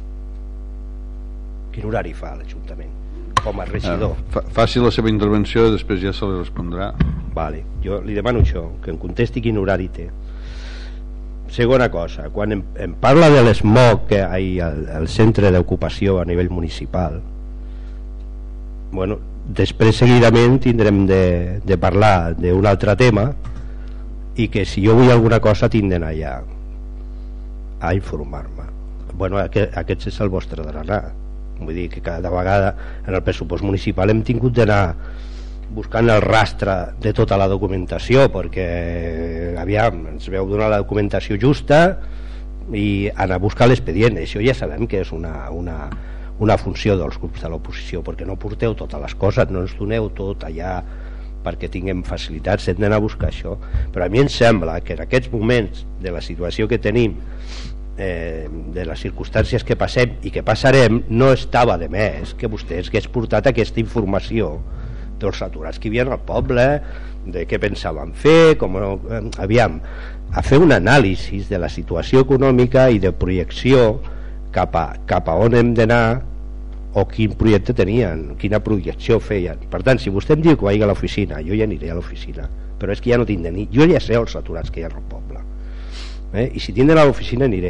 Quin horari fa a l'Ajuntament? Com a regidor. Ah, faci la seva intervenció i després ja se li respondrà. Vale, jo li demano això, que em contesti quin horari té. Segona cosa, quan em, em parla de l'ESMOC que hi ha al centre d'ocupació a nivell municipal, bueno, després seguidament tindrem de, de parlar d'un altre tema, i que si jo vull alguna cosa tinc d'anar allà a informar-me. Bueno, aquest, aquest és el vostre dranar. Vull dir que cada vegada en el pressupost municipal hem tingut d'anar buscant el rastre de tota la documentació, perquè aviam, ens veu donar la documentació justa i anar a buscar l'expedient. Això ja sabem que és una, una, una funció dels grups de l'oposició, perquè no porteu totes les coses, no ens doneu tot allà perquè tinguem facilitats, hem d'anar a buscar això. Però a mi em sembla que en aquests moments de la situació que tenim, Eh, de les circumstàncies que passem i que passarem, no estava de més que vostès hagués portat aquesta informació dels aturats que hi havia al poble, de què pensaven fer, com, eh, aviam, a fer un anàlisi de la situació econòmica i de projecció cap a, cap a on hem d'anar, o quin projecte tenien, quina projecció feien. Per tant, si vostè em diu que vagi a l'oficina, jo ja aniré a l'oficina, però és que ja no tindré ni... Jo ja sé els aturats que hi ha al poble, eh? I si tindré a l'oficina aniré.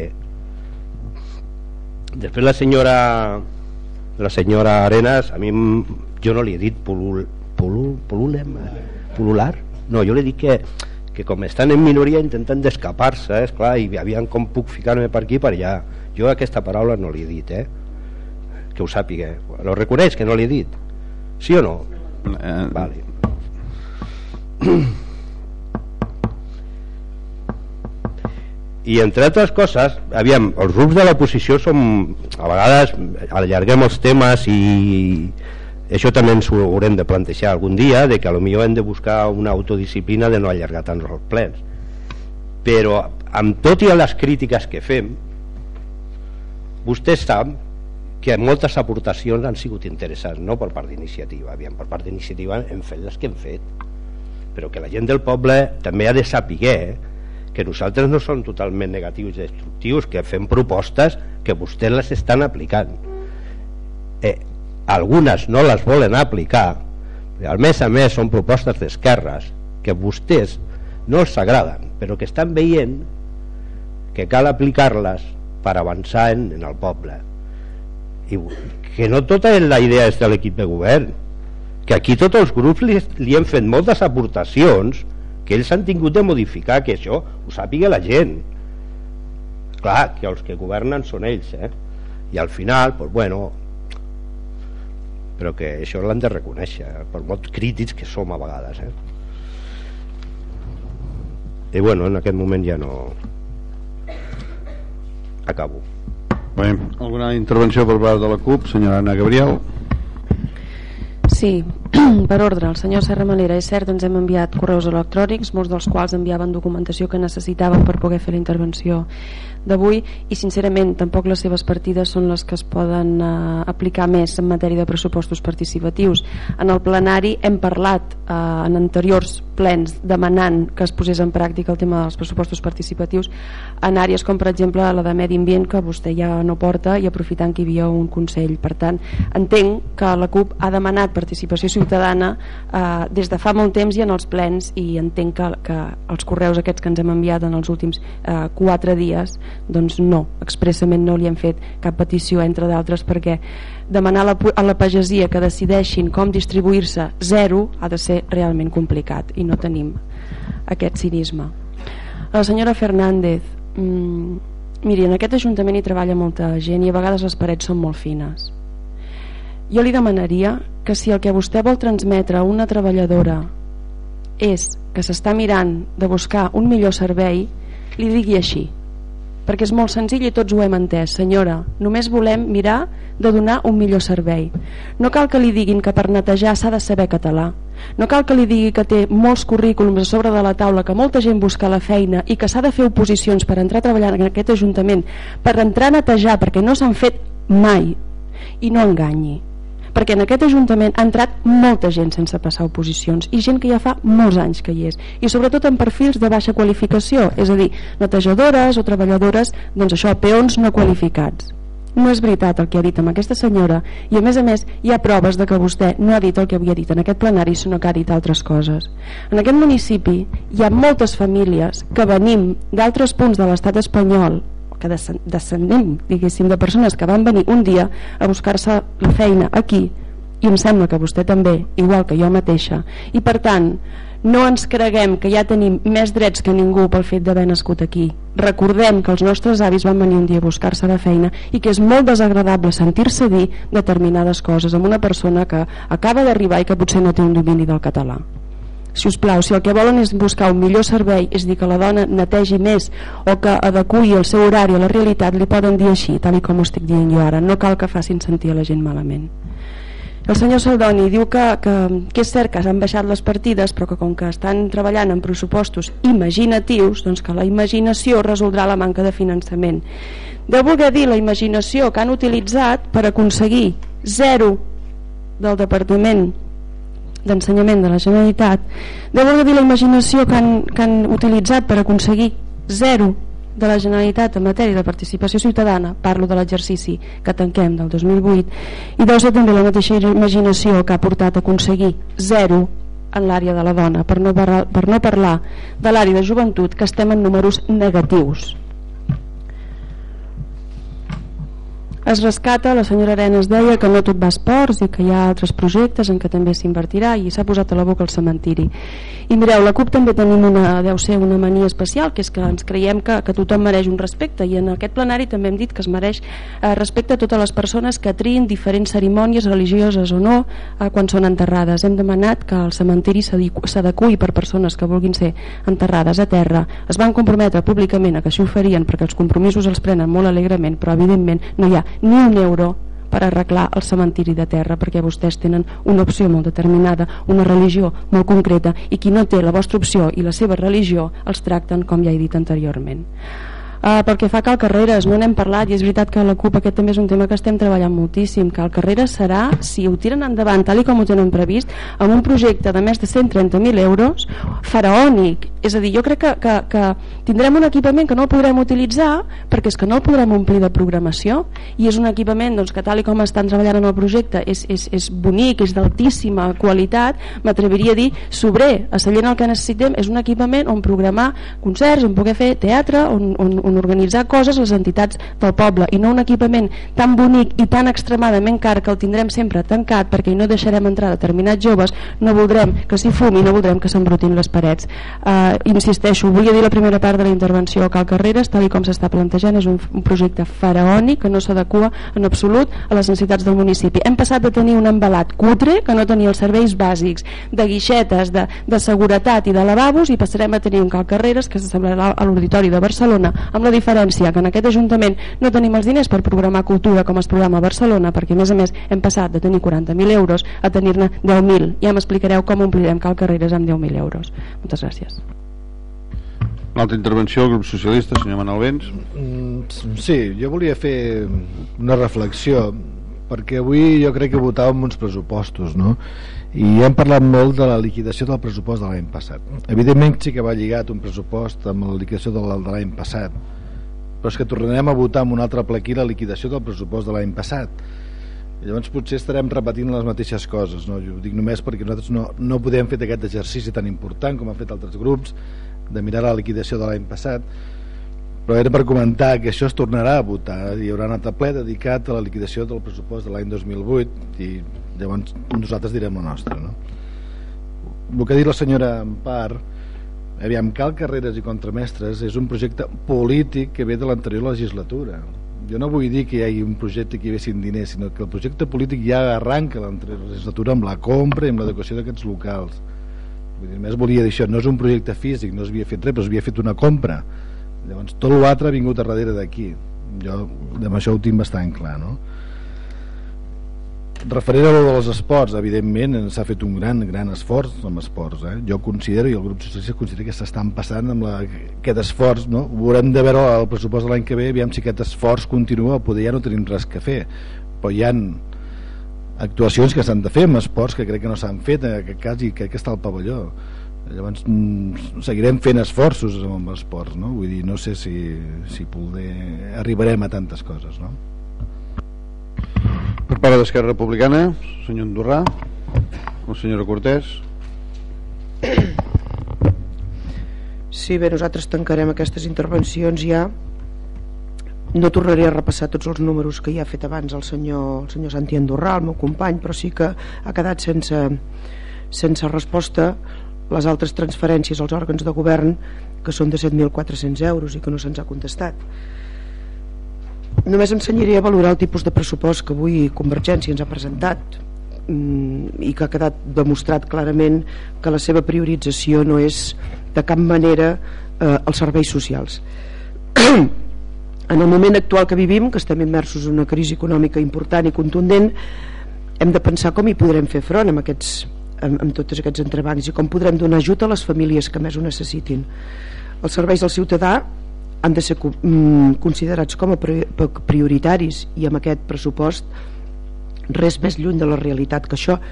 Després la senyora la senyora Arenas, a mi jo no li he dit pulul, pulul, pululem, pulular, no, jo li he dit que, que com estan en minoria intenten d'escapar-se, és clar, i aviam com puc ficar-me per aquí per allà. Jo aquesta paraula no li he dit, eh? Que ho sàpiga. Lo reconeix que no li he dit? Sí o no? Eh, vale. I entre altres coses, aviam, els grups de l'oposició som, a vegades allarguem els temes i això també ens ho haurem de plantejar algun dia, de que potser hem de buscar una autodisciplina de no allargar tant els plens. Però amb tot i les crítiques que fem, vostè sap que moltes aportacions han sigut interessants, no per part d'iniciativa, aviam, per part d'iniciativa hem fet les que hem fet, però que la gent del poble també ha de saber que nosaltres no som totalment negatius i destructius, que fem propostes que vostès les estan aplicant. Eh, algunes no les volen aplicar, a més a més són propostes d'esquerres que vostès no els agraden, però que estan veient que cal aplicar-les per avançar en, en el poble. I que no tota la idea és de l'equip de govern, que aquí tots els grups li, li hem fet moltes aportacions que ells han tingut de modificar, que això ho sàpiga la gent. Clar, que els que governen són ells, eh? I al final, pues bueno, però que això l'han de reconèixer, per molt crítics que som a vegades, eh? I bueno, en aquest moment ja no... Acabo. Bé, alguna intervenció per part de la CUP, senyora Anna Gabriel? Sí, per ordre, el senyor Serra Malera, és cert, ens hem enviat correus electrònics, molts dels quals enviaven documentació que necessitàvem per poder fer la intervenció d'avui, i sincerament tampoc les seves partides són les que es poden eh, aplicar més en matèria de pressupostos participatius. En el plenari hem parlat eh, en anteriors plens demanant que es posés en pràctica el tema dels pressupostos participatius en àrees com per exemple la de medi ambient, que vostè ja no porta, i aprofitant que hi havia un Consell. Per tant, entenc que la CUP ha demanat participació ciutadana eh, des de fa molt temps i en els plens, i entenc que, que els correus aquests que ens hem enviat en els últims eh, quatre dies, doncs no, expressament no li hem fet cap petició, entre d'altres, perquè demanar a la, a la pagesia que decideixin com distribuir-se zero ha de ser realment complicat, i no tenim aquest cinisme. A la senyora Fernández, mmm, miri, en aquest Ajuntament hi treballa molta gent i a vegades les parets són molt fines. Jo li demanaria que si el que vostè vol transmetre a una treballadora és que s'està mirant de buscar un millor servei, li digui així, perquè és molt senzill i tots ho hem entès. Senyora, només volem mirar de donar un millor servei. No cal que li diguin que per netejar s'ha de saber català, no cal que li digui que té molts currículums a sobre de la taula, que molta gent busca la feina i que s'ha de fer oposicions per entrar a treballar en aquest Ajuntament, per entrar a netejar, perquè no s'han fet mai. I no enganyi, perquè en aquest Ajuntament ha entrat molta gent sense passar oposicions, i gent que ja fa molts anys que hi és, i sobretot en perfils de baixa qualificació, és a dir, netejadores o treballadores, doncs això, peons no qualificats. No és veritat el que ha dit amb aquesta senyora, i a més a més hi ha proves de que vostè no ha dit el que havia dit en aquest plenari, sinó que ha dit altres coses. En aquest municipi hi ha moltes famílies que venim d'altres punts de l'estat espanyol, que descendim, diguéssim, de persones que van venir un dia a buscar-se la feina aquí, i em sembla que vostè també, igual que jo mateixa, i per tant no ens creguem que ja tenim més drets que ningú pel fet d'haver nascut aquí. Recordem que els nostres avis van venir un dia a buscar-se la feina i que és molt desagradable sentir-se dir determinades coses amb una persona que acaba d'arribar i que potser no té un domini del català. Si us plau, si el que volen és buscar un millor servei, és dir, que la dona netegi més o que adequi el seu horari a la realitat, li poden dir així, tal com ho estic dient jo ara. No cal que facin sentir a la gent malament. El senyor Saldoni diu que, que, que és cert que s'han baixat les partides, però que com que estan treballant en pressupostos imaginatius, doncs que la imaginació resoldrà la manca de finançament. Deu voler dir la imaginació que han utilitzat per aconseguir zero del Departament d'Ensenyament de la Generalitat, deu voler dir la imaginació que han, que han utilitzat per aconseguir zero de la Generalitat en matèria de participació ciutadana, parlo de l'exercici que tanquem del dos mil vuit, i deu ser també la mateixa imaginació que ha portat a aconseguir zero en l'àrea de la dona, per no, parlar, per no parlar de l'àrea de joventut, que estem en números negatius. Es rescata, la senyora Arenas deia que no tot va a esports i que hi ha altres projectes en què també s'invertirà, i s'ha posat a la boca el cementiri. I mireu, la CUP també tenim una, deu ser una mania especial, que és que ens creiem que, que tothom mereix un respecte, i en aquest plenari també hem dit que es mereix eh, respecte a totes les persones que triïn diferents cerimònies religioses o no eh, quan són enterrades. Hem demanat que el cementiri s'adeqüi per persones que vulguin ser enterrades a terra. Es van comprometre públicament a que així ho farien, perquè els compromisos els prenen molt alegrement, però evidentment no hi ha ni un euro per arreglar el cementiri de terra, perquè vostès tenen una opció molt determinada, una religió molt concreta, i qui no té la vostra opció i la seva religió els tracten com ja he dit anteriorment. Uh, pel que fa a Cal Carreres, no n'hem parlat, i és veritat que a la CUP aquest també és un tema que estem treballant moltíssim. Cal Carreres serà, si ho tiren endavant tal i com ho tenen previst, amb un projecte de més de cent trenta mil euros, faraònic. És a dir, jo crec que, que, que tindrem un equipament que no el podrem utilitzar perquè és que no el podrem omplir de programació, i és un equipament doncs, que tal i com estan treballant en el projecte és, és, és bonic, és d'altíssima qualitat, m'atreviria a dir sobrer. A Sallent el que necessitem és un equipament on programar concerts, on poder fer teatre, on, on on organitzar coses les entitats del poble, i no un equipament tan bonic i tan extremadament car que el tindrem sempre tancat perquè hi no deixarem entrar determinats joves, no voldrem que s'hi fumi, no voldrem que s'embrutin les parets. Uh, insisteixo, volia dir la primera part de la intervenció a Cal Carreres, tal i com s'està plantejant, és un, un projecte faraònic que no s'adequa en absolut a les necessitats del municipi. Hem passat de tenir un embalat cutre, que no tenia els serveis bàsics de guixetes, de, de seguretat i de lavabos, i passarem a tenir un Cal Carreres que s'assemblarà a l'Auditori de Barcelona, amb la diferència que en aquest Ajuntament no tenim els diners per programar cultura com es programa a Barcelona, perquè a més a més hem passat de tenir quaranta mil euros a tenir-ne deu mil. Ja m'explicareu com omplirem Cal Carreres amb deu mil euros. Moltes gràcies. Una altra intervenció, el grup socialista, senyor Manel Vents. Sí, jo volia fer una reflexió, perquè avui jo crec que votàvem uns pressupostos, no? I hem parlat molt de la liquidació del pressupost de l'any passat. Evidentment sí que va lligat un pressupost amb la liquidació de l'any passat, però és que tornarem a votar en un altre ple aquí la liquidació del pressupost de l'any passat. I llavors potser estarem repetint les mateixes coses, no? Jo ho dic només perquè nosaltres no, no podem fer aquest exercici tan important com han fet altres grups de mirar la liquidació de l'any passat, però era per comentar que això es tornarà a votar. Hi haurà un altre ple dedicat a la liquidació del pressupost de l'any dos mil vuit, i llavors nosaltres direm la nostra, no? El que ha dit la senyora Ampar, aviam, Cal Carreres i Contramestres és un projecte polític que ve de l'anterior legislatura. Jo no vull dir que hi hagi un projecte que hi haguessin diners, sinó que el projecte polític ja arranca l'anterior legislatura amb la compra i amb l'adequació d'aquests locals. Vull dir, més volia dir això, no és un projecte físic, no s'havia fet res, però s'havia fet una compra. Llavors tot l'altre ha vingut a darrere d'aquí. Jo amb això ho tinc bastant clar, no? Referent a lo dels esports, evidentment s'ha fet un gran gran esforç amb esports, eh? Jo considero, i el grup socialista considera que s'estan passant amb la, aquest esforç, no? Ho haurem de veure el pressupost de l'any que ve, aviam si aquest esforç continua, poder ja no tenim res que fer, però hi ha actuacions que s'han de fer amb esports que crec que no s'han fet en aquest cas, i crec que està al pavelló. Llavors seguirem fent esforços amb esports, no? Vull dir, no sé si, si poder arribarem a tantes coses, no? Per part d'Esquerra Republicana, senyor Andorrà, o senyora Cortés. Sí, bé, nosaltres tancarem aquestes intervencions ja. No tornaré a repassar tots els números que ja ha fet abans el senyor, el senyor Santi Andorrà, el meu company, però sí que ha quedat sense, sense resposta les altres transferències als òrgans de govern, que són de set mil quatre-cents euros i que no se'ns ha contestat. Només ensenyaré a valorar el tipus de pressupost que avui Convergència ens ha presentat i que ha quedat demostrat clarament que la seva priorització no és de cap manera eh, els serveis socials. En el moment actual que vivim, que estem immersos en una crisi econòmica important i contundent, hem de pensar com hi podrem fer front amb, aquests, amb, amb tots aquests entrebancs i com podrem donar ajut a les famílies que més ho necessitin. Els serveis al ciutadà han de ser considerats com a prioritaris, i amb aquest pressupost res més lluny de la realitat que això.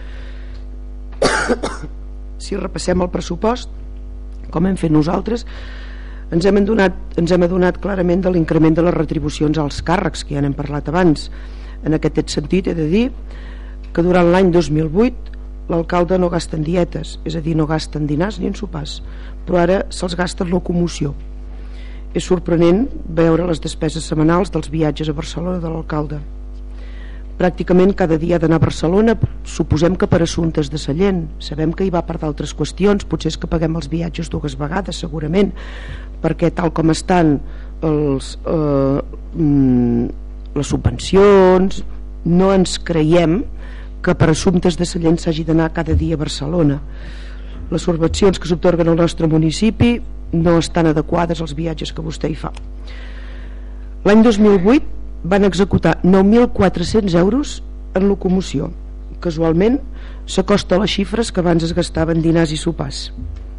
Si repassem el pressupost com hem fet nosaltres, Ens hem adonat, ens hem adonat clarament de l'increment de les retribucions als càrrecs, que ja n'hem parlat abans. En aquest sentit he de dir que durant l'any dos mil vuit l'alcalde no gasta en dietes, és a dir, no gasta en dinars ni en sopars, però ara se'ls gasta en locomoció. És sorprenent veure les despeses setmanals dels viatges a Barcelona de l'alcalde. Pràcticament cada dia ha d'anar a Barcelona, suposem que per assumptes de Sallent, sabem que hi va per d'altres qüestions, potser és que paguem els viatges dues vegades segurament, perquè tal com estan els, eh, les subvencions, no ens creiem que per assumptes de Sallent s'hagi d'anar cada dia a Barcelona. Les subvencions que s'otorguen al nostre municipi no estan adequades als viatges que vostè hi fa. L'any dos mil vuit van executar nou mil quatre-cents euros en locomoció. Casualment s'acosta a les xifres que abans es gastaven dinars i sopars.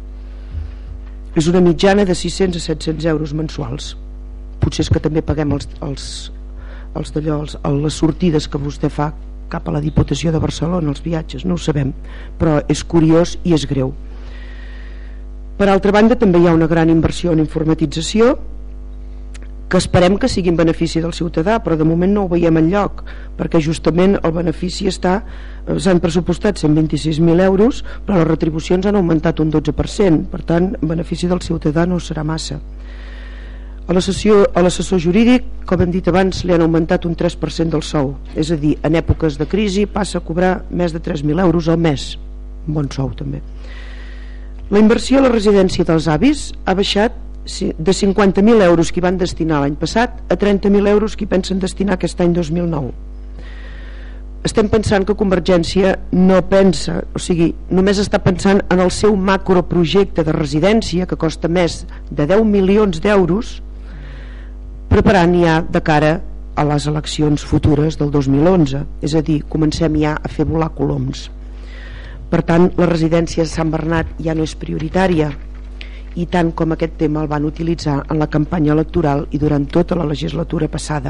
És una mitjana de sis-cents a set-cents euros mensuals. Potser és que també paguem els, els, els d'allò, els, les sortides que vostè fa cap a la Diputació de Barcelona, els viatges, no ho sabem, però és curiós i és greu. Per altra banda, també hi ha una gran inversió en informatització que esperem que sigui en benefici del ciutadà, però de moment no ho veiem enlloc, perquè justament el benefici està, s'han pressupostat cent vint-i-sis mil euros, però les retribucions han augmentat un dotze per cent, per tant, en benefici del ciutadà no serà massa. A l'assessor jurídic, com hem dit abans, li han augmentat un tres per cent del sou, és a dir, en èpoques de crisi passa a cobrar més de tres mil euros al mes, un bon sou també. La inversió a la residència dels avis ha baixat de cinquanta mil euros que hi van destinar l'any passat a trenta mil euros que hi pensen destinar aquest any dos mil nou. Estem pensant que Convergència no pensa, o sigui, només està pensant en el seu macroprojecte de residència que costa més de deu milions d'euros, preparant ja de cara a les eleccions futures del dos mil onze, és a dir, comencem ja a fer volar coloms. Per tant, la residència de Sant Bernat ja no és prioritària, i tant com aquest tema el van utilitzar en la campanya electoral i durant tota la legislatura passada.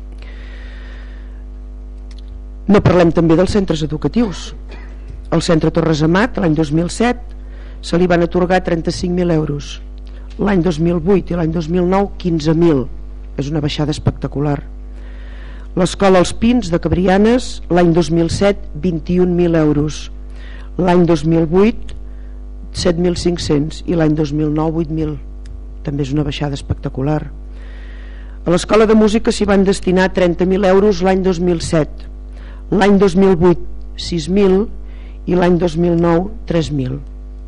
No parlem també dels centres educatius. Al centre Torres Amat l'any dos mil set se li van atorgar trenta-cinc mil euros, l'any dos mil vuit i l'any dos mil nou quinze mil, és una baixada espectacular. L'escola Els Pins de Cabrianes l'any dos mil set vint-i-un mil euros, l'any dos mil vuit set mil cinc-cents i l'any dos mil nou vuit mil, també és una baixada espectacular. A l'escola de música s'hi van destinar trenta mil euros l'any dos mil set, l'any dos mil vuit sis mil i l'any dos mil nou tres mil.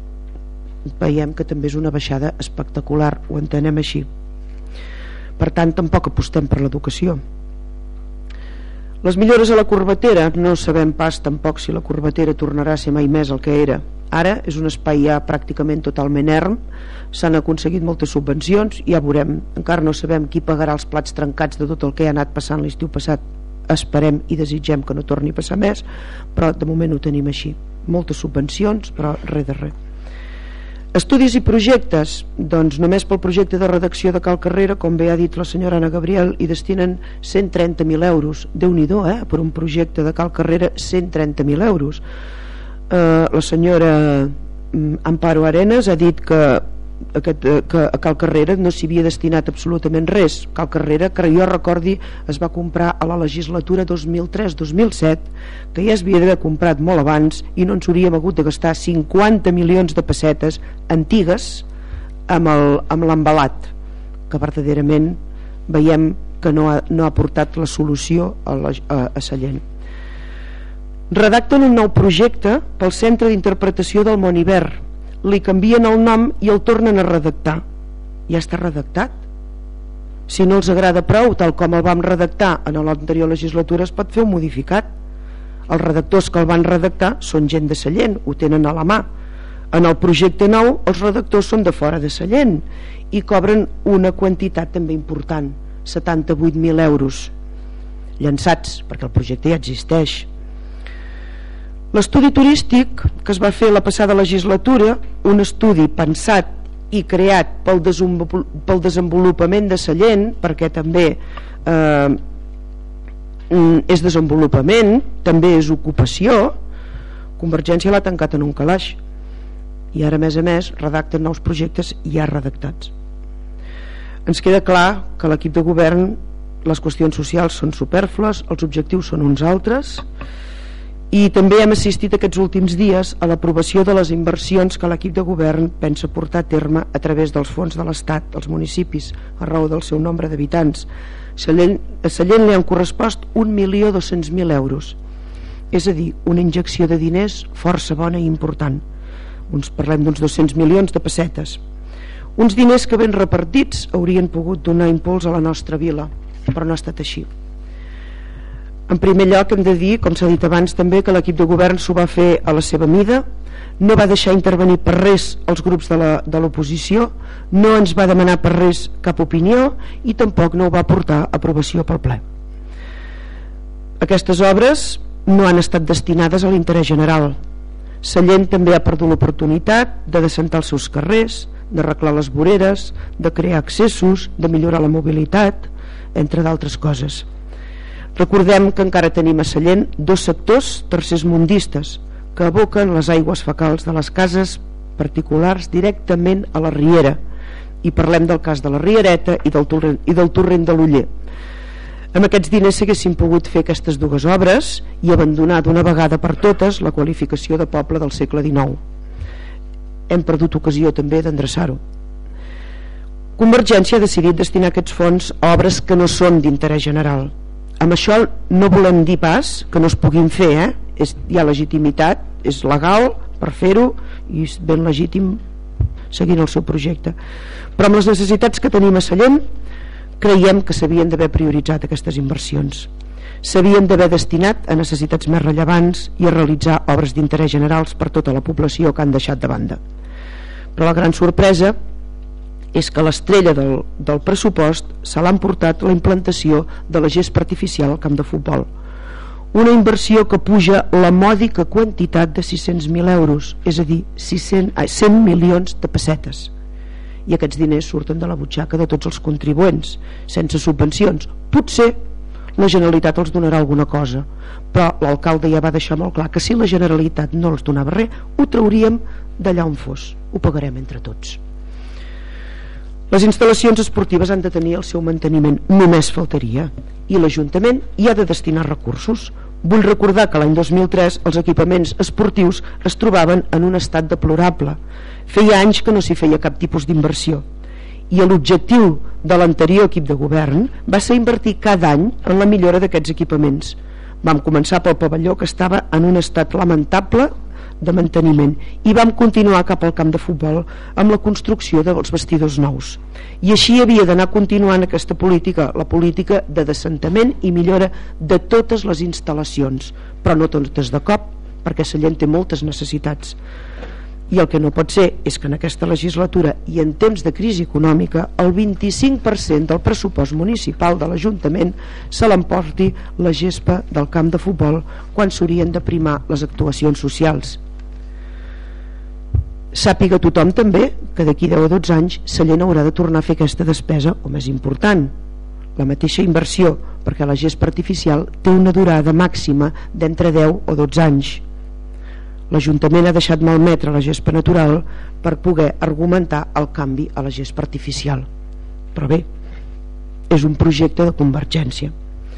Veiem que també és una baixada espectacular, ho entenem així. Per tant, tampoc apostem per l'educació. Les millores a la Corbatera, no sabem pas tampoc si la Corbatera tornarà a ser mai més el que era. Ara és un espai ja pràcticament totalment erm, s'han aconseguit moltes subvencions, ja veurem, encara no sabem qui pagarà els plats trencats de tot el que ha anat passant l'estiu passat. Esperem i desitgem que no torni a passar més, però de moment ho tenim així, moltes subvencions però res de res. Estudis i projectes, doncs només pel projecte de redacció de Cal Carrera, com bé ha dit la senyora Anna Gabriel, hi destinen cent trenta mil euros. Déu-n'hi-do, eh? Per un projecte de Cal Carrera cent trenta mil euros. eh, la senyora Amparo Arenas ha dit que, aquest, que a Cal Carrera no s'hi havia destinat absolutament res. Cal Carrera, que jo recordi, es va comprar a la legislatura dos mil tres dos mil set, que ja es havia d'haver comprat molt abans i no ens hauríem hagut de gastar cinquanta milions de pessetes antigues amb l'embalat, que verdaderament veiem que no ha, no ha portat la solució a, la, a, a Sallent. Redacten un nou projecte pel Centre d'Interpretació del Món Iber, li canvien el nom i el tornen a redactar. Ja està redactat. Si no els agrada prou tal com el vam redactar en l'anterior legislatura, es pot fer un modificat. Els redactors que el van redactar són gent de Sallent, ho tenen a la mà. En el projecte nou els redactors són de fora de Sallent i cobren una quantitat també important, setanta-vuit mil euros llançats, perquè el projecte ja existeix. L'estudi turístic que es va fer la passada legislatura, un estudi pensat i creat pel desenvolupament de Sallent, perquè també eh, és desenvolupament, també és ocupació, Convergència l'ha tancat en un calaix i ara a més a més redacten nous projectes ja redactats. Ens queda clar que l'equip de govern, les qüestions socials són supèrflues, els objectius són uns altres, i també hem assistit aquests últims dies a l'aprovació de les inversions que l'equip de govern pensa portar a terme a través dels fons de l'Estat, dels municipis, a raó del seu nombre d'habitants. A Sallent li han correspost un milió dos-cents mil euros, és a dir, una injecció de diners força bona i important. Uns parlem d'uns dos-cents milions de pessetes, uns diners que ben repartits haurien pogut donar impuls a la nostra vila, però no ha estat així. En primer lloc hem de dir, com s'ha dit abans també, que l'equip de govern s'ho va fer a la seva mida, no va deixar intervenir per res els grups de l'oposició, no ens va demanar per res cap opinió i tampoc no ho va portar a aprovació pel ple. Aquestes obres no han estat destinades a l'interès general. Sallent també ha perdut l'oportunitat de descentar els seus carrers, d'arreglar les voreres, de crear accessos, de millorar la mobilitat, entre d'altres coses. Recordem que encara tenim a Sallent dos sectors tercersmundistes que aboquen les aigües fecals de les cases particulars directament a la riera, i parlem del cas de la Riereta i del torrent, i del torrent de l'Oller. Amb aquests diners s'haguessin pogut fer aquestes dues obres i abandonar d'una vegada per totes la qualificació de poble del segle dinou. Hem perdut ocasió també d'endreçar-ho. Convergència ha decidit destinar aquests fons a obres que no són d'interès general. Amb això no volem dir pas que no es puguin fer, eh? És, hi ha legitimitat, és legal per fer-ho i és ben legítim seguint el seu projecte, però amb les necessitats que tenim a Sallent creiem que s'havien d'haver prioritzat aquestes inversions, s'havien d'haver destinat a necessitats més rellevants i a realitzar obres d'interès generals per tota la població que han deixat de banda. Però la gran sorpresa és que l'estrella del, del pressupost se l'han portat la implantació de la gespa artificial al camp de futbol, una inversió que puja la mòdica quantitat de sis-cents mil euros, és a dir, cent milions de pessetes, i aquests diners surten de la butxaca de tots els contribuents sense subvencions. Potser la Generalitat els donarà alguna cosa, però l'alcalde ja va deixar molt clar que si la Generalitat no els donava res, ho trauríem d'allà on fos, ho pagarem entre tots. Les instal·lacions esportives han de tenir el seu manteniment, només faltaria, i l'Ajuntament hi ha de destinar recursos. Vull recordar que l'any dos mil tres els equipaments esportius es trobaven en un estat deplorable. Feia anys que no s'hi feia cap tipus d'inversió, i l'objectiu de l'anterior equip de govern va ser invertir cada any en la millora d'aquests equipaments. Vam començar pel pavelló, que estava en un estat lamentable de manteniment, i vam continuar cap al camp de futbol amb la construcció dels vestidors nous, i així havia d'anar continuant aquesta política, la política de d'assentament i millora de totes les instal·lacions, però no totes de cop, perquè Sallent té moltes necessitats. I el que no pot ser és que en aquesta legislatura i en temps de crisi econòmica el vint-i-cinc per cent del pressupost municipal de l'Ajuntament se l'emporti la gespa del camp de futbol, quan s'haurien de primar les actuacions socials. Sàpiga tothom també que d'aquí deu o dotze anys Sallent haurà de tornar a fer aquesta despesa, o més important, la mateixa inversió, perquè la gespa artificial té una durada màxima d'entre deu o dotze anys. L'Ajuntament ha deixat malmetre la gespa natural per poder argumentar el canvi a la gespa artificial, però bé, és un projecte de Convergència.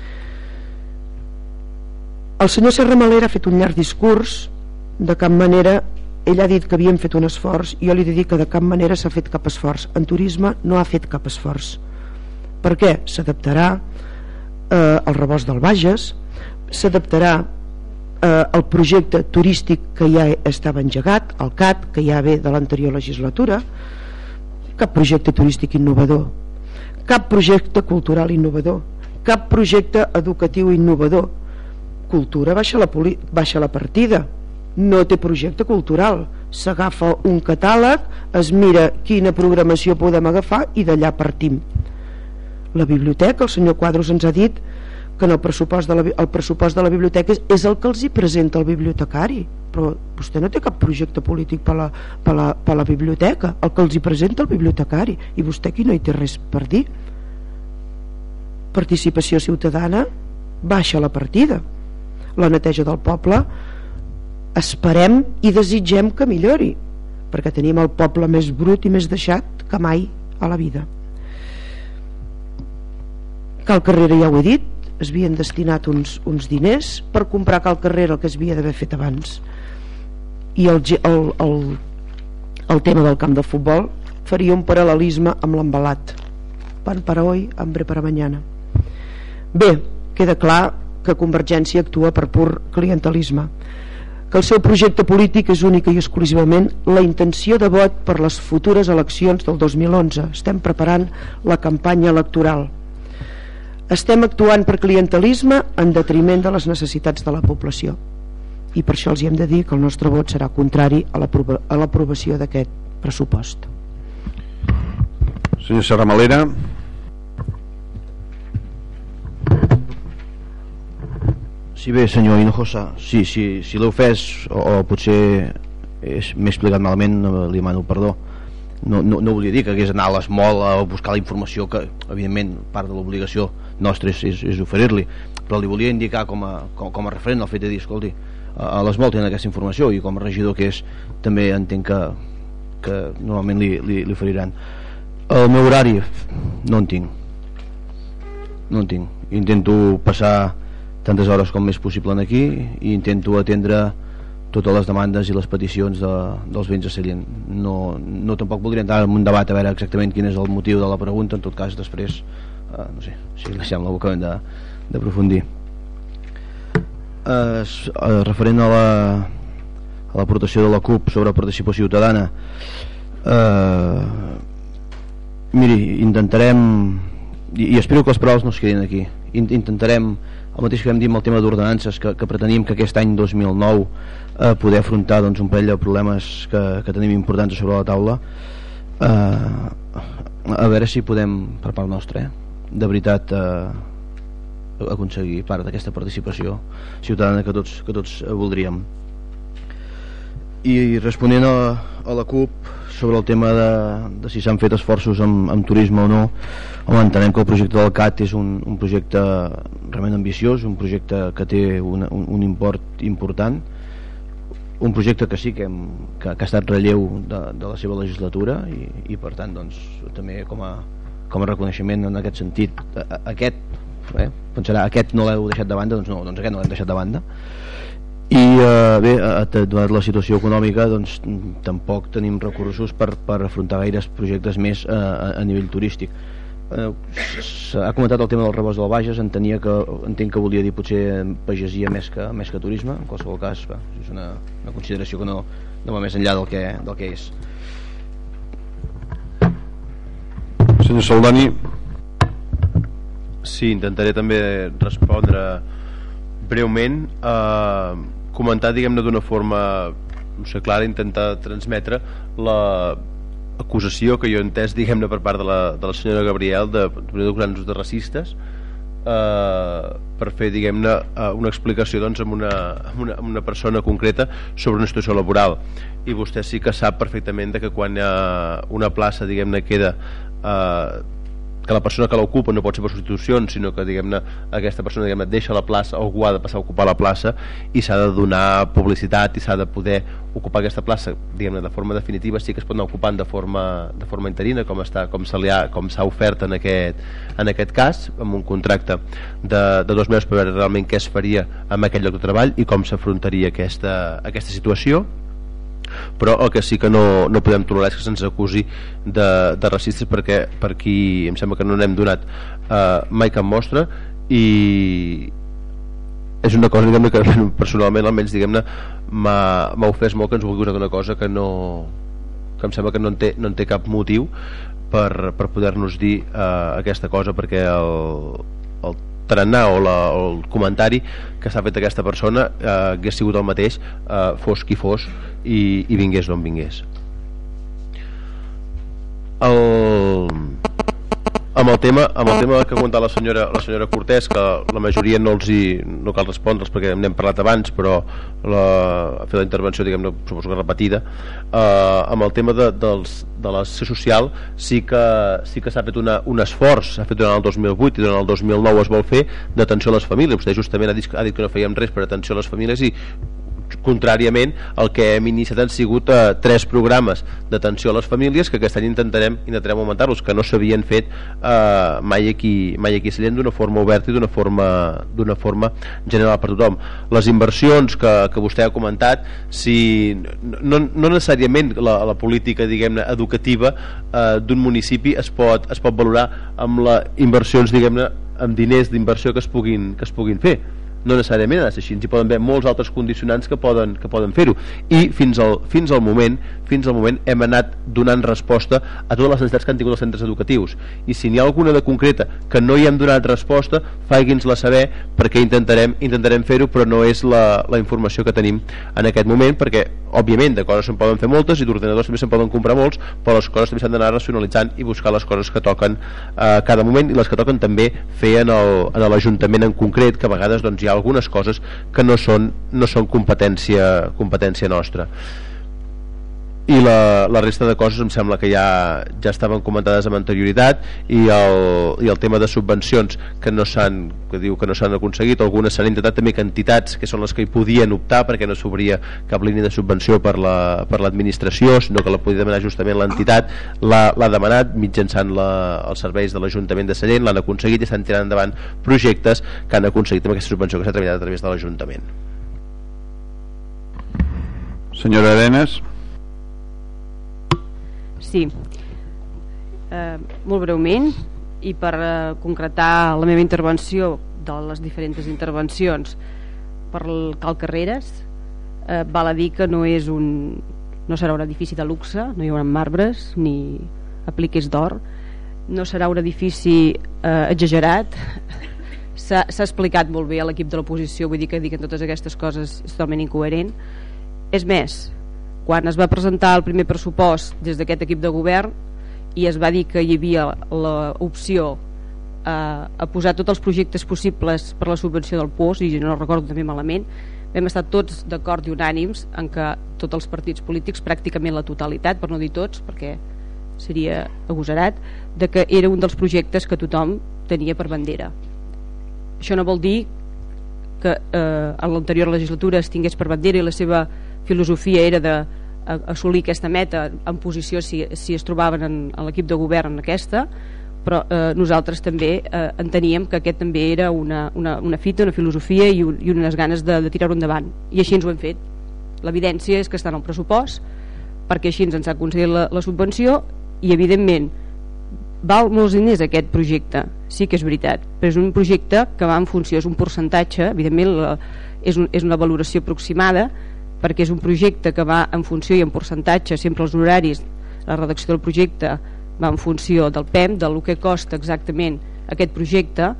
El senyor Serramalera ha fet un llarg discurs. De cap manera, ell ha dit que havíem fet un esforç, i jo li he de dir que de cap manera s'ha fet cap esforç. En turisme no ha fet cap esforç. Per què? S'adaptarà eh, al rebost del Bages, s'adaptarà eh, el projecte turístic que ja estava engegat, el C A T, que ja ve de l'anterior legislatura. Cap projecte turístic innovador, cap projecte cultural innovador, cap projecte educatiu innovador. Cultura baixa la, baixa la partida, no té projecte cultural. S'agafa un catàleg, es mira quina programació podem agafar i d'allà partim. La biblioteca, el senyor Quadros ens ha dit que en el pressupost de la, el pressupost de la biblioteca és, és el que els hi presenta el bibliotecari, però vostè no té cap projecte polític per la, per la, per la biblioteca, el que els hi presenta el bibliotecari, i vostè aquí no hi té res per dir. Participació ciutadana, baixa la partida. La neteja del poble esperem i desitgem que millori, perquè tenim el poble més brut i més deixat que mai a la vida. Cal Carrera ja ho he dit, es havien destinat uns, uns diners per comprar Cal Carrera, el que es havia d'haver fet abans, i el, el, el, el tema del camp de futbol faria un paral·lelisme amb l'embalat, pan para hoy, hambre para mañana. Bé, queda clar que Convergència actua per pur clientelisme, que el seu projecte polític és única i exclusivament la intenció de vot per les futures eleccions del dos mil onze. Estem preparant la campanya electoral. Estem actuant per clientelisme en detriment de les necessitats de la població, i per això els hi hem de dir que el nostre vot serà contrari a l'aprovació d'aquest pressupost. Senyor Serramalera. Sí, bé, senyor Hinojosa, sí, sí, si l'heu fet o, o potser m'he explicat malament, li demano perdó. No, no, no volia dir que hagués d'anar a l'Esmol a buscar la informació, que evidentment part de l'obligació nostra és, és, és oferir-li, però li volia indicar com a, com, com a referent el fet de dir, escolti, a l'Esmol tenen aquesta informació, i com a regidor que és també entenc que, que normalment li, li, li oferiran. El meu horari no en tinc, no en tinc, intento passar tantes hores com més possible aquí i intento atendre totes les demandes i les peticions de, dels béns a Sallent. No, no tampoc voldria entrar en un debat a veure exactament quin és el motiu de la pregunta, en tot cas després eh, no sé, si li sembla ho acabem d'aprofundir. Eh, eh, referent a la a l'aportació de la C U P sobre participació ciutadana, eh, miri, intentarem i, i espero que les paraules no es quedin aquí, intentarem el mateix que vam dir amb el tema d'ordenances, que, que preteníem que aquest any dos mil nou eh, poder afrontar doncs, un parell de problemes que, que tenim importants sobre la taula, eh, a veure si podem per part nostra eh, de veritat eh, aconseguir part d'aquesta participació ciutadana que tots, que tots eh, voldríem. I responent a, a la C U P sobre el tema de, de si s'han fet esforços amb, amb turisme o no, home, entenem que el projecte del C A T és un, un projecte realment ambiciós, un projecte que té un, un, un import important, un projecte que sí que, hem, que, que ha estat relleu de, de la seva legislatura i, i per tant doncs, també com a, com a reconeixement en aquest sentit, aquest eh, pensarà, aquest no l'heu deixat de banda, doncs no, doncs aquest no l'hem deixat de banda. I eh, bé, donat la situació econòmica doncs tampoc tenim recursos per, per afrontar gaires projectes més eh, a, a nivell turístic. Eh, s'ha comentat el tema del rebost del Bages, entenia que, entenc que volia dir potser pagesia més que, més que turisme, en qualsevol cas va, és una, una consideració que no, no va més enllà del que, del que és. Senyor Saldani. Sí, intentaré també respondre breument, eh, comentar diguem-ne d'una forma no sé, clara, intentar transmetre la acusació que jo he entès diguem-ne per part de la, de la senyora Gabriel de, de, de racistes, eh, per fer diguem-ne una explicació doncs, amb, una, amb, una, amb una persona concreta sobre una situació laboral, i vostè sí que sap perfectament de que quan eh, una plaça diguem-ne queda eh, que la persona que l'ocupa no pot ser per substitucions, sinó que diguem-ne aquesta persona diguem-ne deixa la plaça, algú ha de passar a ocupar la plaça i s'ha de donar publicitat i s'ha de poder ocupar aquesta plaça diguem-ne de forma definitiva. Sí que es pot anar ocupant de forma, de forma interina, com està, com se li ha, com s'ha ofert en aquest, en aquest cas, amb un contracte de, de dos mesos per veure realment què es faria amb aquell lloc de treball i com s'afrontaria aquesta, aquesta situació. Però el que sí que no, no podem tolerar és que se'ns acusi de, de racistes, perquè per aquí em sembla que no n'hem donat uh, mai cap mostra, i és una cosa diguem-ne que personalment almenys diguem-ne m'ha ofès molt que ens vulgui usar d'una cosa que no, que em sembla que no en té, no en té cap motiu per, per poder-nos dir uh, aquesta cosa, perquè el, el tarannà o, la, o el comentari que s'ha fet aquesta persona eh, hagués sigut el mateix eh, fos qui fos i, i vingués d'on vingués. El, amb el tema amb el tema que ha comentat la senyora, la senyora Cortés, que la majoria no els hi, no cal respondre'ls perquè n'hem parlat abans, però la, ha fet la intervenció diguem-ne suposo que repetida, eh, amb el tema de, dels, de la sessió social sí que, sí que s'ha fet una, un esforç, s'ha fet durant el dos mil vuit i durant el dos mil nou es vol fer d'atenció a les famílies. Vostè justament ha dit, ha dit que no fèiem res per atenció a les famílies, i contràriament el que hem iniciat han sigut eh, tres programes d'atenció a les famílies que aquest any intentarem, intentarem augmentar-los, que no s'havien fet eh, mai aquí mai aquí a Sallent d'una forma oberta i d'una forma, d'una forma general per tothom. Les inversions que, que vostè ha comentat, si no, no necessàriament la, la política, diguem-ne, educativa eh, d'un municipi es pot, es pot valorar amb les inversions, diguem-ne, amb diners d'inversió que es puguin, que es puguin fer. No necessàriament ha de ser així, hi poden haver molts altres condicionants que poden, que poden fer-ho, i fins al, fins al moment fins al moment hem anat donant resposta a totes les necessitats que han tingut els centres educatius, i si n'hi ha alguna de concreta que no hi hem donat resposta, faigui'ns-la saber, perquè intentarem, intentarem fer-ho, però no és la, la informació que tenim en aquest moment, perquè òbviament de coses se'n poden fer moltes i d'ordenadors també se'n poden comprar molts, però les coses també s'han d'anar racionalitzant i buscar les coses que toquen a eh, cada moment, i les que toquen també fer en l'Ajuntament en concret, que a vegades doncs, hi ha algunes coses que no són, no són competència, competència nostra. I la, la resta de coses em sembla que ja, ja estaven comentades amb anterioritat, i el, i el tema de subvencions que no s'han, que diu que no s'han aconseguit, algunes s'han intentat també, que entitats que són les que hi podien optar, perquè no s'obria cap línia de subvenció per la, per l'administració, sinó que la podia demanar justament l'entitat, l'ha demanat mitjançant la, els serveis de l'Ajuntament de Sallent, l'han aconseguit i estan tirant endavant projectes que han aconseguit amb aquesta subvenció que s'ha treballat a través de l'Ajuntament. Senyora Arenas. Sí, eh, molt breument, i per eh, concretar la meva intervenció de les diferents intervencions per el Cal Carreres, eh, val a dir que no és un, no serà un edifici de luxe, no hi haurà marbres ni apliques d'or, no serà un edifici eh, exagerat. S'ha explicat molt bé a l'equip de l'oposició, vull dir que diuen totes aquestes coses és totalment incoherent. És més, quan es va presentar el primer pressupost des d'aquest equip de govern i es va dir que hi havia l'opció a, a posar tots els projectes possibles per la subvenció del P O S, i no recordo també malament, vam estar tots d'acord i unànims en que tots els partits polítics, pràcticament la totalitat, per no dir tots perquè seria agosarat, de que era un dels projectes que tothom tenia per bandera. Això no vol dir que eh, en l'anterior legislatura es tingués per bandera i la seva filosofia era d'assolir aquesta meta en posició si, si es trobaven en, en l'equip de govern en aquesta, però eh, nosaltres també eh, enteníem que aquest també era una, una, una fita, una filosofia i, un, i unes ganes de, de tirar-ho endavant, i així ens ho hem fet. L'evidència és que està en el pressupost, perquè així ens ha concedit la, la subvenció, i evidentment val molts diners aquest projecte, sí que és veritat, però és un projecte que va en funció, és un percentatge, evidentment la, és, un, és una valoració aproximada, perquè és un projecte que va en funció i en percentatge, sempre els horaris, la redacció del projecte va en funció del P E M, del que costa exactament aquest projecte,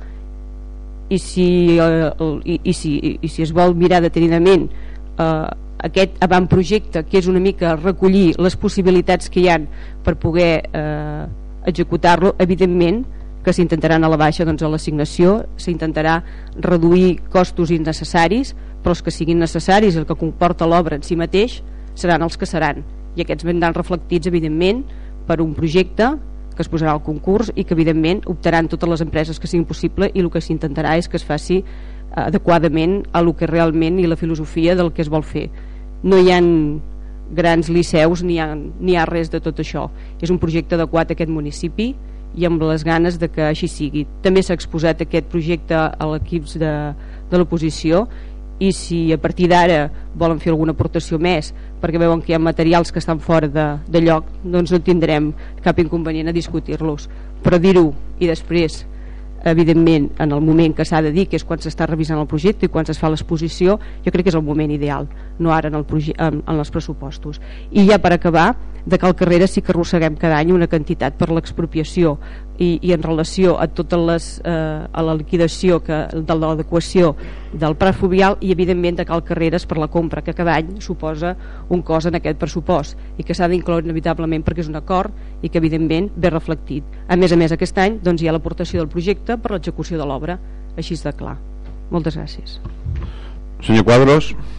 i si, eh, el, i, i si, i si es vol mirar detenidament eh, aquest avantprojecte, que és una mica recollir les possibilitats que hi ha per poder eh, executar-lo, evidentment que s'intentarà anar a la baixa doncs, a l'assignació, s'intentarà reduir costos innecessaris, però els que siguin necessaris, el que comporta l'obra en si mateix, seran els que seran, i aquests vendran reflectits evidentment per un projecte que es posarà al concurs i que evidentment optaran totes les empreses que siguin possible, i el que s'intentarà és que es faci adequadament a lo que realment i la filosofia del que es vol fer. No hi ha grans liceus ni hi ha, ni hi ha res de tot això, és un projecte adequat a aquest municipi i amb les ganes de que així sigui. També s'ha exposat aquest projecte a l'equip de, de l'oposició, i si a partir d'ara volen fer alguna aportació més perquè veuen que hi ha materials que estan fora de, de lloc, doncs no tindrem cap inconvenient a discutir-los, però dir-ho i després evidentment en el moment que s'ha de dir, que és quan s'està revisant el projecte i quan es fa l'exposició, jo crec que és el moment ideal, no ara en, el en, en els pressupostos. I ja per acabar, de Cal Carreres sí que arrosseguem cada any una quantitat per l'expropiació i, i en relació a tota les, eh, a la liquidació que, de l'adequació del prat fluvial, i evidentment de Cal Carreres per la compra, que cada any suposa un cost en aquest pressupost i que s'ha d'incloure inevitablement perquè és un acord i que evidentment ve reflectit. A més a més aquest any doncs, hi ha l'aportació del projecte per l'execució de l'obra, així és de clar. Moltes gràcies. Senyor Quadros.